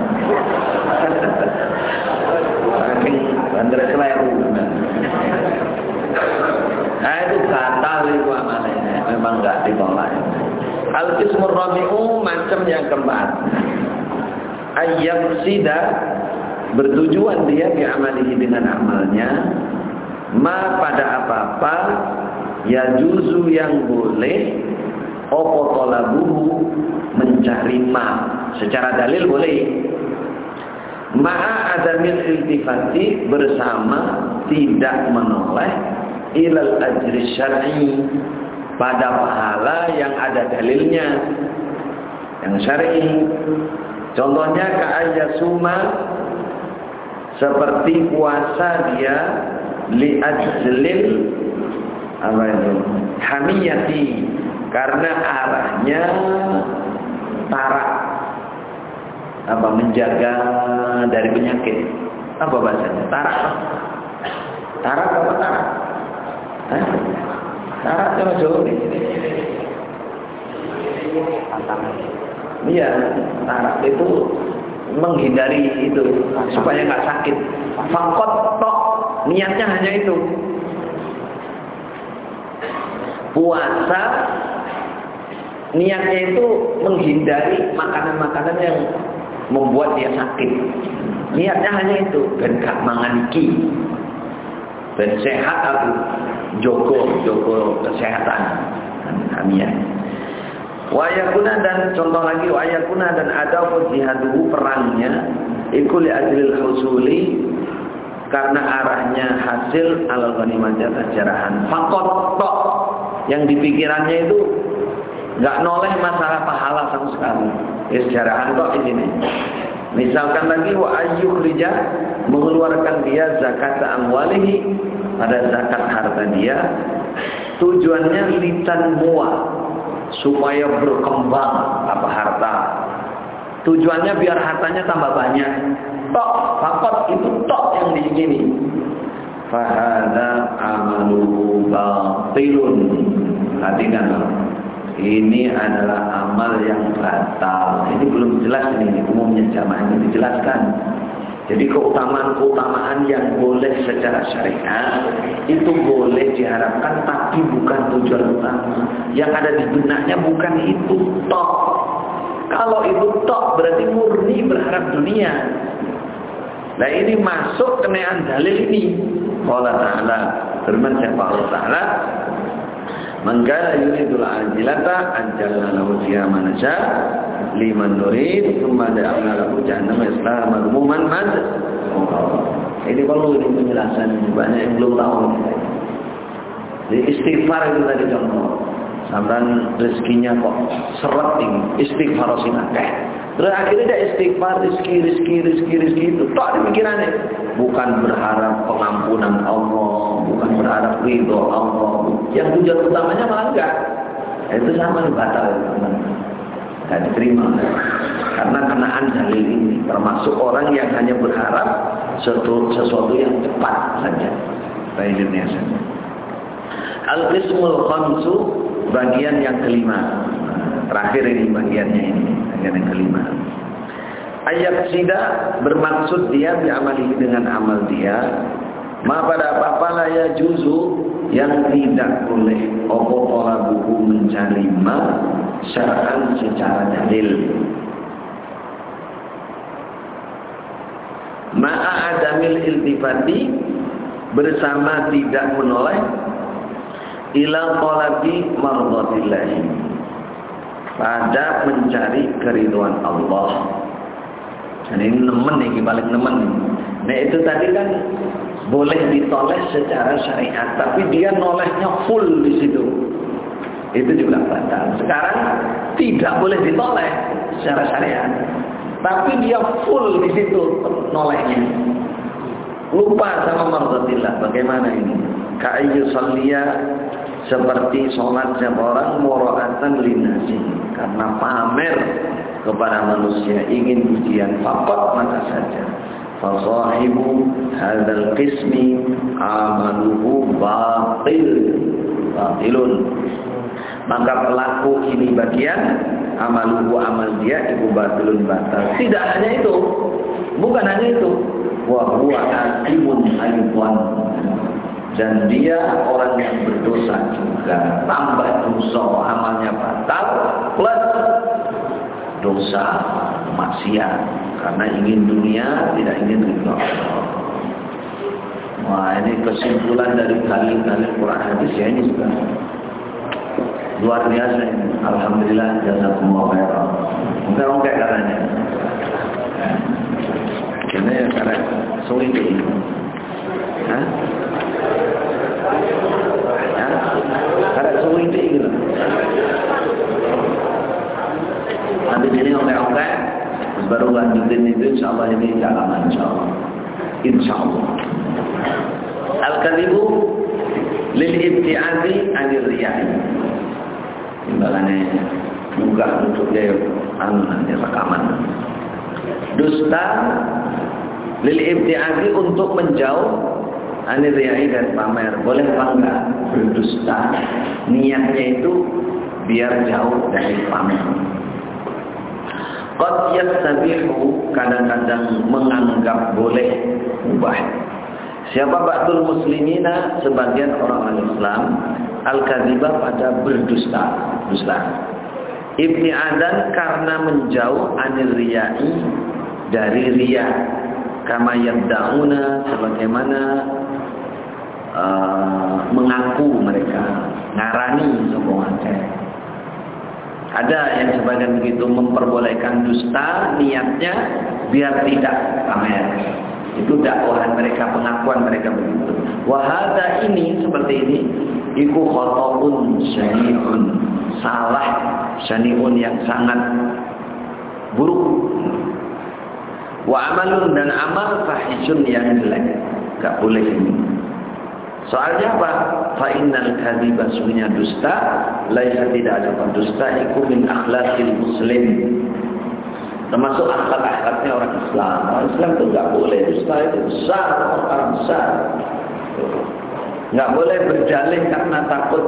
Saking bandar keliru. Nah, itu batal itu amalnya. Memang enggak ditolak. Al-qismur rabi'u, macam yang keempat. Ayyam sida, bertujuan dia bi'amalihi dengan amalnya, ma pada apa-apa ya juzu yang boleh, opo tolabuhu mencari ma, secara dalil boleh, ma'a adamil iltifati, bersama tidak menoleh ilal ajri syar'i, pada pahala yang ada dalilnya, yang syar'i. Contohnya ka'ayyasuma, seperti puasa dia li'ajlil apa itu? Hamiyati, karena arahnya tarak, apa, menjaga dari penyakit. Apa bahasanya? Tarak. Tarak apa tarak? Hah? Tarak coba jauh nih. Iya, tarak itu menghindari itu supaya nggak sakit. Fakot tok, niatnya hanya itu. Puasa niatnya itu menghindari makanan-makanan yang membuat dia sakit. Niatnya hanya itu, ben gak mangan iki, ben sehat aku, jogo kesehatan. Amin. Wayakuna, dan contoh lagi wayakuna, dan ada jihaduhu, perangnya iku li ajlil husuli, karena arahnya hasil alal ghanimah, jarahan. Fakot tok, yang dipikirannya itu enggak noleh masalah pahala sama sekali. Jarahan tok ini. Misalkan lagi wa ayyukhrija, mengeluarkan dia zakat amwalihi, pada zakat harta dia, tujuannya litan muwa, supaya berkembang apa harta. Tujuannya biar hartanya tambah banyak. Tok, fakot itu tok yang diingini. Fahada amalu batilun. Perhatikan, ini adalah amal yang batal. Ini belum jelas ini umumnya jamaah ini dijelaskan. Jadi keutamaan-keutamaan yang boleh secara syariat itu boleh diharapkan, tapi bukan tujuan utama. Yang ada di benaknya bukan itu tok. Kalau itu tok berarti murni berharap dunia. Nah ini masuk kenaian dalil ini. Allah Ta'ala firman siapa Allah Ta'ala, man kana yuridul ajilata ajjalna lahu fiha ma nasha liman nurid thumma ja'alna lahu jahannama yaslaha madhmuman madhura. Ini perlu penjelasan, banyak yang belum tahu. Jadi istighfar itu tadi contoh. Sampai rezekinya kok seret tinggi, istighfar sinakeh. Terus akhirnya dia istighfar rezeki itu. Tak demikiannya. Bukan berharap pengampunan Allah, bukan berharap ridho Allah. Yang tujuan utamanya malah enggak. Itu sama batal, enggak diterima. Karena kenaan dalil ini, termasuk orang yang hanya berharap sesuatu yang cepat saja, baiknya saja. Al-qismul khamsu, bagian yang kelima. Terakhir ini bagiannya ini, bagian yang kelima. Ayat sida bermaksud dia diamali dengan amal dia. Ma pada apa-apa lah ya juzu yang tidak boleh opo-opo buku mencari ma syara'an secara dalil. Ma'a adamil iltifati, bersama tidak menoleh ila qalabi mardhatillahi, pada mencari keriduan Allah. Dan ini nemen nih, paling nemen nih. Nah itu tadi kan boleh ditoleh secara syariat, tapi dia nolehnya full di situ. Itu juga batal. Sekarang tidak boleh ditoleh secara syariat, tapi dia full di situ nolehnya. Lupa sama mardhatillah. Bagaimana ini? Ka'ayyu salliya, seperti sholat orang mura'atan linasi, karena pamer kepada manusia, ingin pujian fakot maka saja. Fasahibu hadzal qismi amaluhu batilun, maka pelaku ini bagian amaluhu, amal dia itu batilun, batal. Tidak hanya itu, bukan hanya itu, wa huwa asimun ayuban, dan dia orang yang berdosa juga, tambah dosa, amalnya batal, plus dosa maksiat, karena ingin dunia, tidak ingin ridho. Wah, ini kesimpulan dari dalil-dalil Quran hadis ya, ini juga luar biasa ini. Alhamdulillah, jazakumullah khairan. Mungkin katanya. Ini karena sulit ini. Hah? Karena sulit ini. Habis ini oke-oke, baru lanjutin itu, insyaallah ini jalanan, insyaallah. Al-kadhibu lil ibti'adi anir riya'i. Imbalannya juga untuk dia nanti rekaman. Dusta lil ibti'adi, untuk menjauh anir riya'i dan pamer. Boleh apa enggak berdusta? Niatnya itu biar jauh dari pamer. Qad yastabihu, kadang-kadang menganggap boleh, mubah. Siapa ba'dul muslimina, sebagian orang Islam, al-kadhiba, pada berdusta, dusta. Ibti'adan, karena menjauh anir riya'i, dari riya, kama yabda'una, sebagaimana mengaku mereka, ngarani sokongan. Ada yang sebagian begitu memperbolehkan dusta, niatnya biar tidak pamer. Itu dakwahan mereka, pengakuan mereka begitu. Wahada, ini seperti ini, iku khotoun syani'un, salah syani'un yang sangat buruk. Wa amalun, dan amal fahisyun yang jelek, gak boleh ini. Soalnya apa? Fa innal kadhiba, sungguhnya dusta, laisa, tidak ada dusta, iku min akhlaqil muslim, termasuk akhlak-akhlaknya orang Islam. Orang Islam itu enggak boleh dusta, itu besar, orang besar. Enggak boleh berdalih karena takut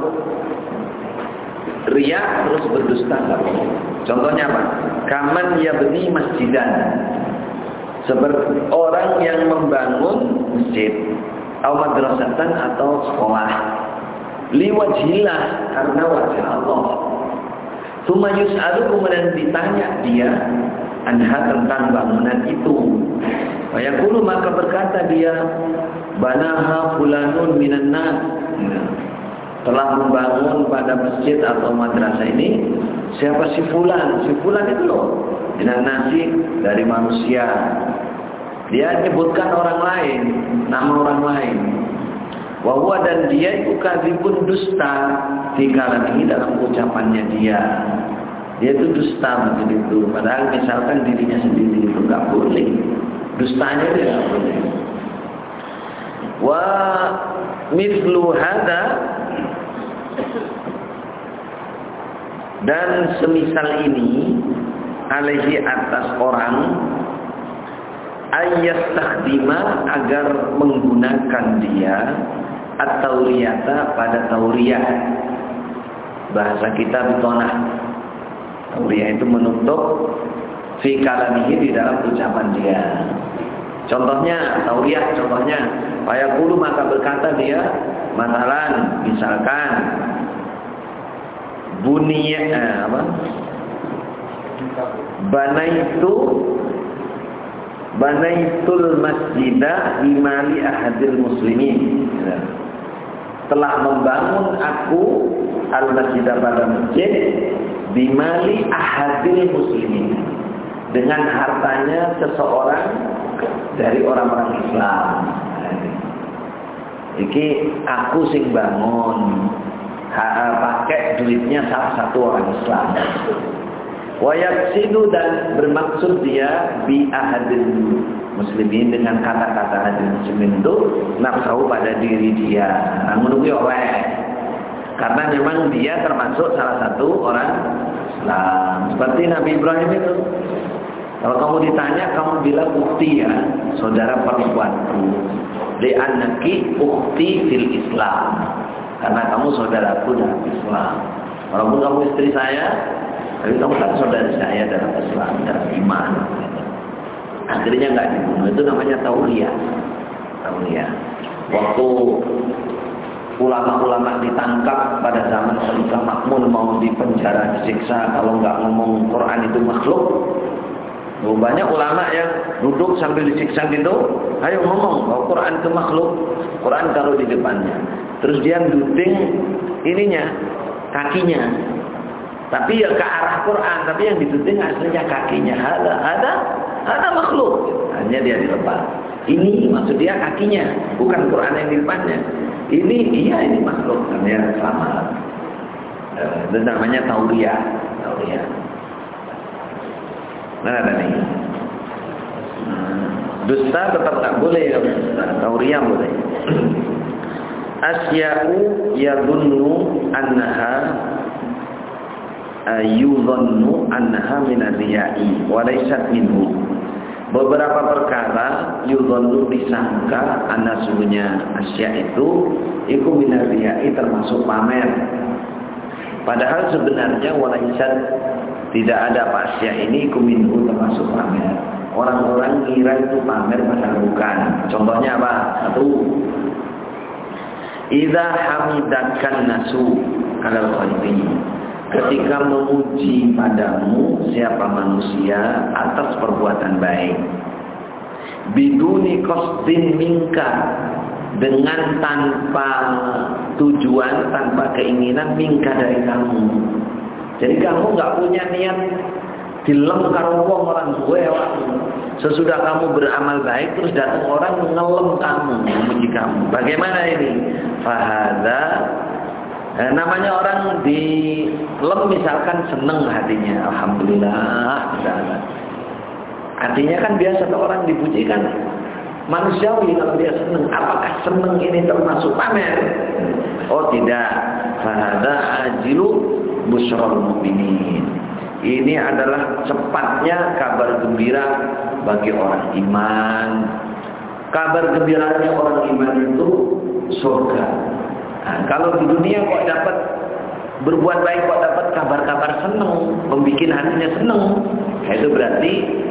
riya terus berdusta, enggak boleh. Contohnya apa? Kaman yabni masjidan, Seperti orang yang membangun masjid atau madrasatan atau sekolah liwajhillah, karena wajah Allah. Tsumma yus'alu, kemudian ditanya dia anha, tentang bangunan itu. Wa yaqulu, maka berkata dia, banaha fulanun minan nas, telah membangun pada masjid atau madrasah ini siapa? Si fulan. Si fulan itu loh, minan nasi, dari manusia. Dia menyebutkan orang lain, nama orang lain. Wahwa, dan dia itu kadzibun, dusta, fi kalamihi, dalam ucapannya dia. Dia itu dusta begitu. Padahal misalkan dirinya sendiri itu enggak boleh. Dustanya dia enggak boleh. Wa mithlu hada, dan semisal ini, alaihi, atas orang, ayyastakhdima, agar menggunakan dia at-tauriyata, pada tauriyah. Bahasa kita bitonah. Tauriyah itu menutup fi kalamihi, di dalam ucapan dia. Contohnya tauriyah, contohnya fayaqulu, maka berkata dia, masalan, misalkan bunyiya banaitul masjidah bimali ahadil muslimin, telah membangun aku al-masjidah, pada masjid, bimali ahadil muslimin, dengan hartanya seseorang dari orang-orang Islam. Iki aku sing bangun, pakai duitnya salah satu orang Islam. Wa yaqsidu, dan bermaksud dia bi ahadil muslimin, dengan kata-kata hadil muslimin itu nafsu, pada diri dia. Menunggu oleh, karena memang dia termasuk salah satu orang Islam. Seperti Nabi Ibrahim itu. Kalau kamu ditanya, kamu bilang ukhti, ya, saudara perempuanku. Li'annaki ukhti fil Islam, karena kamu saudaraku dalam Islam. Walaupun kamu istri saya, tapi kamu kan saudara saya dalam Islam, dalam iman. Akhirnya nggak dibunuh. Itu namanya tauriyah. Tauriyah. Waktu ulama-ulama ditangkap pada zaman Khalifah Makmun, mau dipenjara, disiksa kalau nggak ngomong Quran itu makhluk. Banyak ulama yang duduk sambil disiksa gitu, ayo ngomong bahwa Quran itu makhluk. Quran taruh di depannya, terus dia duding ininya, kakinya, tapi ya ke arah Quran, tapi yang diduding aslinya kakinya. Ada makhluk, hanya dia dilepas. Ini maksud dia kakinya, bukan Quran yang di depannya. Ini makhluk, namanya selamat. Itu namanya tauriyah. Nah, tadi dusta tetap tak boleh, tauriyah boleh. Asya'u yadunnu annaha yudhannu annaha min ar-riya'i wa laysat minhu. Beberapa perkara yudhannu, disangka, anasunya asya itu iku min ar-riya'i, termasuk pamer. Padahal sebenarnya walaysat, tidak ada pasya ini kuminhu, termasuk pamer. Orang-orang kira itu pamer, padahal bukan. Contohnya apa? Satu, idza hamidakan nasu alal khairi, ketika memuji padamu siapa manusia atas perbuatan baik, biduni qasdin minka, dengan tanpa tujuan, tanpa keinginan, minka, dari kamu. Jadi kamu nggak punya niat dilem karo wong orang gue, sesudah kamu beramal baik terus datang orang ngelem kamu, memuji kamu. Bagaimana ini? Fahada, namanya orang dilem, misalkan seneng hatinya, alhamdulillah. Artinya kan biasa orang dipuji kan manusiawi kalau dia seneng. Apakah seneng ini termasuk pamer? Oh tidak. Fahada ajilu busyral mu'minin. Ini adalah cepatnya kabar gembira bagi orang iman. Kabar gembiranya orang iman itu surga. Nah, kalau di dunia kok dapat berbuat baik, kok dapat kabar-kabar seneng, membikin hatinya seneng, itu berarti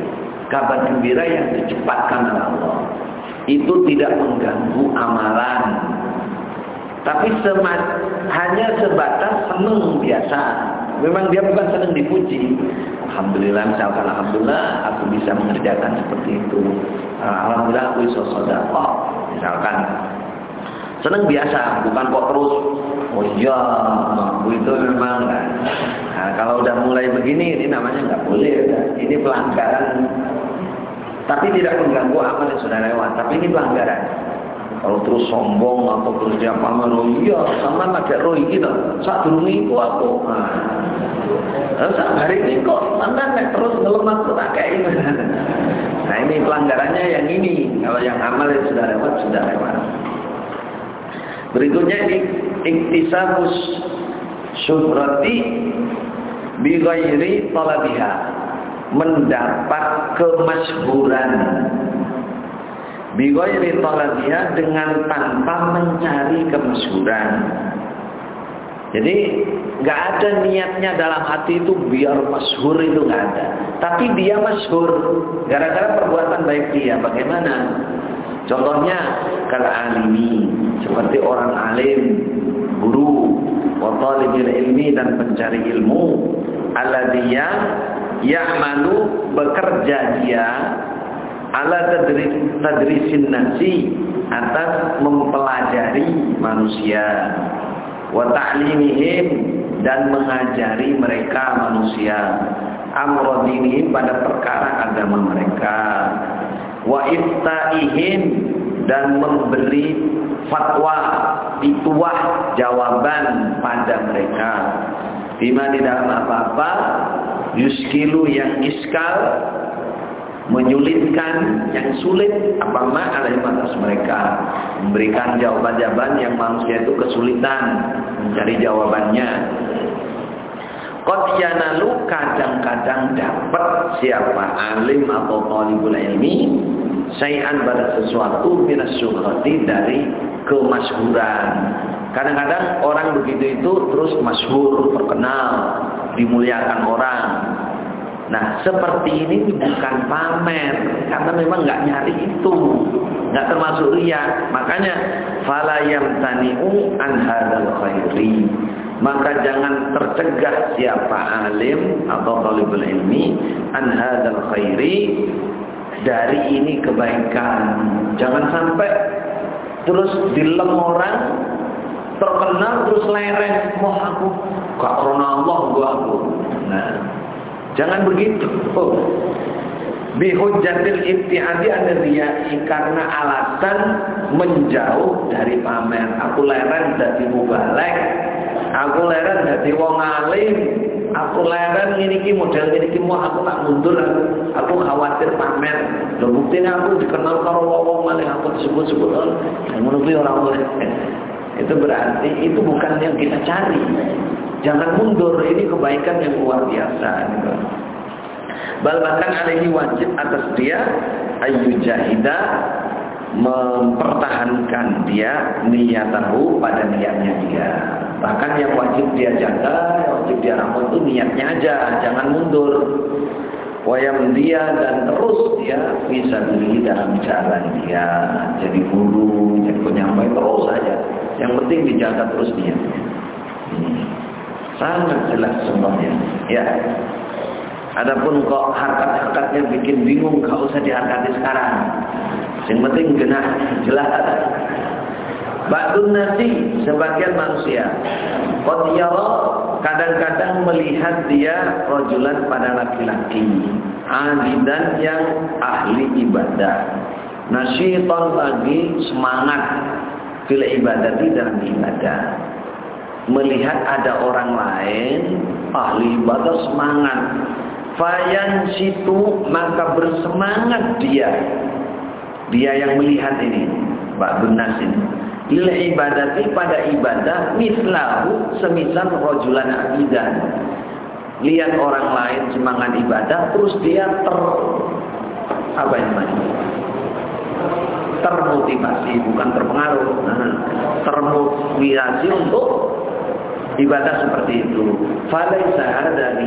kabar gembira yang dicepatkan oleh Allah. Itu tidak mengganggu amalan, tapi hanya sebatas senang biasa. Memang dia bukan senang dipuji. Alhamdulillah, misalkan alhamdulillah aku bisa mengerjakan seperti itu. Alhamdulillah aku bisa sedekah, misalkan. Senang biasa, bukan kok terus. Oh iya, aku itu memang. Nah, kalau udah mulai begini, ini namanya nggak boleh. Ini pelanggaran. Tapi tidak mengganggu amal yang sudah lewat. Tapi ini pelanggaran. Kalau terus sombong atau terus dia pamer, oh iya, sama pakai roh gitu. Saat dulu itu aku. Saat hari ini kok mana terus ngelemak tuh pakai ini. Nah ini pelanggarannya yang ini. Kalau yang amal yang sudah lewat sudah lewat. Berikutnya ini iktisabus syuhrati bi ghairi talabiha. Mendapat kemasyhuran bi ghairi talabiha, dengan tanpa mencari kemasyhuran. Jadi nggak ada niatnya dalam hati itu biar masyhur, itu nggak ada. Tapi dia masyhur gara-gara perbuatan baik dia. Bagaimana? Contohnya kalau alimi, seperti orang alim, guru, wa talibil ilmi, dan pencari ilmu, alladhiya ya'malu, bekerja dia, ala tadrisin nasi, atas mempelajari manusia, wa ta'limihim, dan mengajari mereka manusia, amra dinihim, pada perkara agama mereka, wa iftaihim, dan memberi fatwa, pituah, jawaban pada mereka, bima di dalam apa-apa yuskilu, yang iskal, menyulitkan, yang sulit, apa alaihim, atas mereka, memberikan jawaban-jawaban yang manusia itu kesulitan mencari jawabannya. Qad yanalu, kadang-kadang dapat siapa alim atau talibul ilmi syai'an, pada sesuatu minas syuhrati, dari kemasyhuran. Kadang-kadang orang begitu itu terus masyhur, terkenal, dimuliakan orang. Nah seperti ini bukan pamer, karena memang nggak nyari itu, nggak termasuk riya. Makanya fala yamtani'u an hadzal khairi, maka jangan tercegah siapa alim atau talibul ilmi an hadzal khairi, dari ini kebaikan. Jangan sampai terus dilem orang, terkenal terus lereng, mau aku gak karena Allah gua aku. Nah jangan begitu. Bihujjatil ibtiadi an-riyai, karena alasan menjauh dari pamer. Aku leren dadi mubalek, aku leren dadi wong alim, aku leren ngene iki model ngene iki, mau aku tak mundur, aku khawatir pamer. Lho buktine aku dikenal karo wong malah aku disebut-sebut ngono kuwi ora boleh. Itu berarti itu bukan yang kita cari. Jangan mundur, ini kebaikan yang luar biasa gitu. Bal bahkan alaihi, wajib atas dia ayu jahida, mempertahankan dia niyatahu, pada niatnya dia. Bahkan yang wajib dia jaga, yang wajib dia ramu itu niatnya aja, jangan mundur. Wayam dia, dan terus dia bisa diri dalam jalan dia, jadi guru, jadi penyampai, terus saja. Yang penting dijaga terus niatnya. Sangat jelas semuanya. Ya. Adapun kok harkat-harkatnya bikin bingung, gak usah diharkati sekarang. Yang penting genah, jelas. Ba'dun nasi, sebagian manusia, qad yara, kadang-kadang melihat dia rajulan, pada laki-laki, abidan, yang ahli ibadah, nasyiton, lagi semangat, fil ibadati, dalam ibadah. Melihat ada orang lain ahli ibadah semangat, fayan situ, maka bersemangat dia yang melihat ini, ba'dun nas ini, lil ibadati, pada ibadah, mislahu, semisal rajulan abidan. Lihat orang lain semangat ibadah, terus dia termotivasi, bukan terpengaruh, termotivasi untuk ibadah seperti itu. Falaisa hada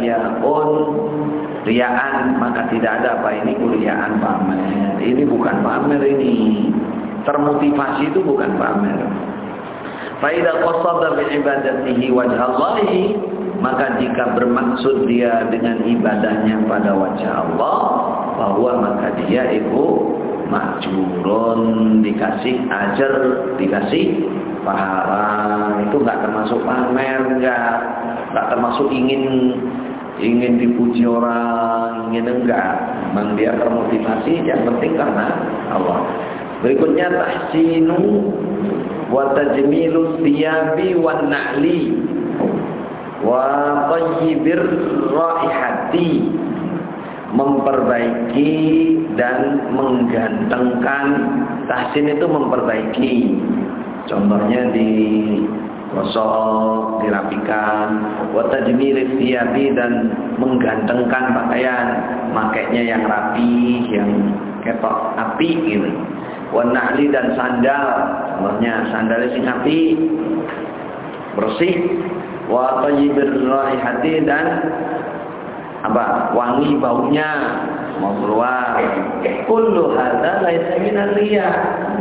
riyaan, maka tidak ada apa ini riyaan pamer. Ini bukan pamer ini. Termotivasi itu bukan pamer. Fa idza qasada bi ibadatihi wajhallahi, maka jika bermaksud dia dengan ibadahnya pada wajah Allah, bahwa maka dia itu majurun, dikasih ajar, dikasih pahala. Itu enggak termasuk pamer, enggak termasuk ingin dipuji orang, enggak. Memang dia termotivasi, yang penting karena Allah. Berikutnya tahsinu wa tajmilu thiyabi wan na'li wa tayyibir raihati, memperbaiki dan menggantengkan. Tahsin itu memperbaiki, contohnya digosok, dirapikan. Wa tajmilu thiyabi, dan menggantengkan pakaian, makainya yang rapi, yang ketok api gitu. Wa na'li, dan sandal, contohnya sandalnya sing api, bersih. Wa tayyibir raihati, dan wangi baunya mau keluar. Kullu hadza laisa minar riya.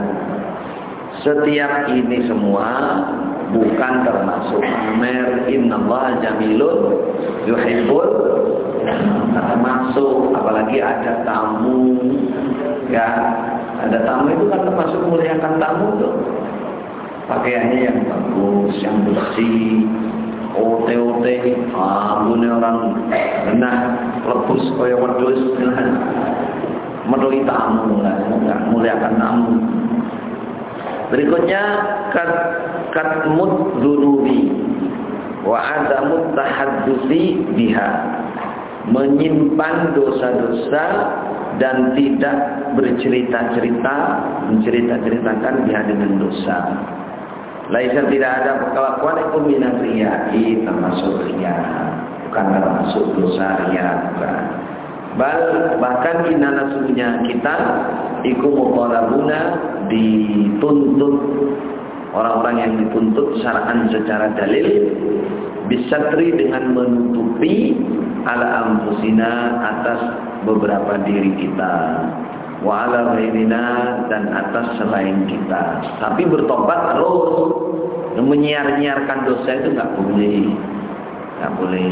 Setiap ini semua bukan termasuk pamer. Innallaha jamilun yuhibbul, termasuk. Apalagi ada tamu, ya, ada tamu itu kan termasuk muliakan tamu tuh. Pakaiannya yang bagus, yang bersih, ote-ote, ambune orang benar lebus kaya wedhus, medhoi tamu lah, muliakan tamu. Berikutnya katmud dzunubi wa adamut tahaddusi biha, menyimpan dosa-dosa dan tidak menceritakan biha dengan dosa. Laisa, tidak ada kelakuan itu minas riya'i, termasuk riya, bukan termasuk dosa riya, bukan. Bahkan inana sesungguhnya kita iku mutalabuna, dituntut, orang-orang yang dituntut syar'an secara dalil, bisatri, dengan menutupi, ala anfusina, atas beberapa diri kita, wa ala ghairina, dan atas selain kita. Tapi bertobat terus, menyiar-nyiarkan dosa itu enggak boleh. Enggak boleh.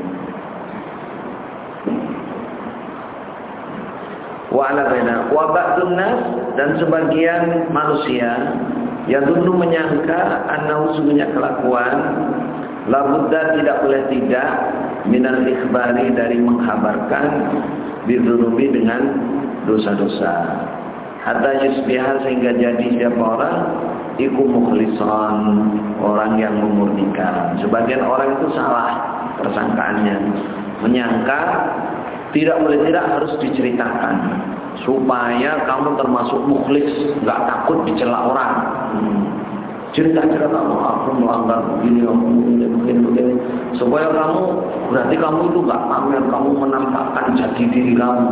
Wa ala ghairina wa ba'dun nas, dan sebagian manusia yang dulu menyangka annahu sesungguhnya kelakuan labudda, tidak boleh tidak, minal ikhbari, dari menghabarkan, bidzunubi, dengan dosa-dosa, hatta yusbiha, sehingga jadi siapa orang iku mukhlisan, orang yang memurnikan. Sebagian orang itu salah persangkaannya, menyangka tidak boleh tidak harus diceritakan supaya kamu termasuk mukhlis, enggak takut dicela orang. Cerita-cerita aku melanggar begini, begini, supaya kamu, berarti kamu itu enggak pamer, kamu menampakkan jati diri kamu.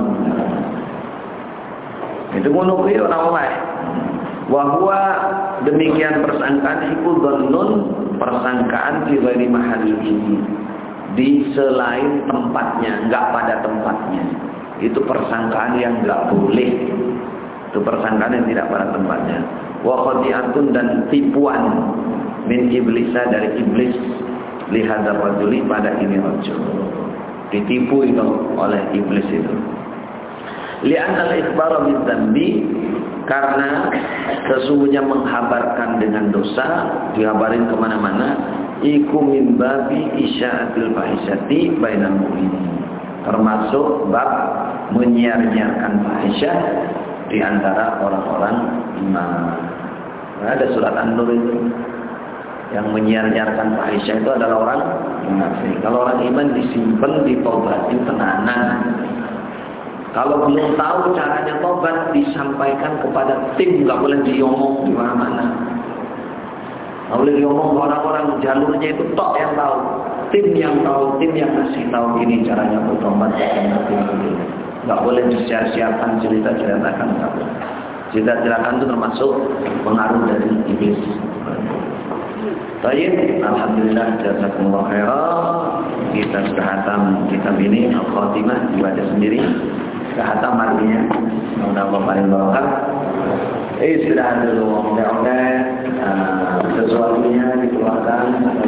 Itu menurut orang lain. Wahwa, demikian persangkaan itu dhannun, persangkaan di ghairi mahallihi, di selain tempatnya, enggak pada tempatnya. Itu persangkaan yang enggak boleh. Itu persangkaan yang tidak pada tempatnya. Wa khadi'atun, dan tipuan, min iblisa, dari iblis, lihadzal rajuli, pada ini rajul. Ditipu itu oleh iblis itu. Li'anna al-ikhbara bidzambi, karena sesungguhnya menghabarkan dengan dosa, dihabarin kemana-mana, iku min babi isya'atil fahisyati bainal mu'minin, termasuk bab menyiar-nyiarkan fahisyah di antara orang-orang iman. Ada surat An-Nur itu, yang menyiar-nyiarkan fahisyah itu adalah orang munafik. Kalau orang iman disimpan, ditobatin tenanan. Kalau belum tahu caranya tobat, disampaikan kepada tim, nggak boleh diomong di mana-mana. Nggak boleh diomong ke orang-orang, jalurnya itu tok yang tahu, tim yang ngasih tahu ini caranya bertobat. Nggak boleh disiar-siarkan, cerita-ceritakan, nggak boleh. Cerita-ceritakan itu termasuk pengaruh dari iblis. Baik, alhamdulillah, jazakumullah khairan. Kita sudah hatam kitab ini Al-Khatimah, dibaca sendiri. Sudah hatam artinya. Mudah-mudahan paling barokah. Istirahat dulu, mudah-mudahan sesuatunya dikeluarkan.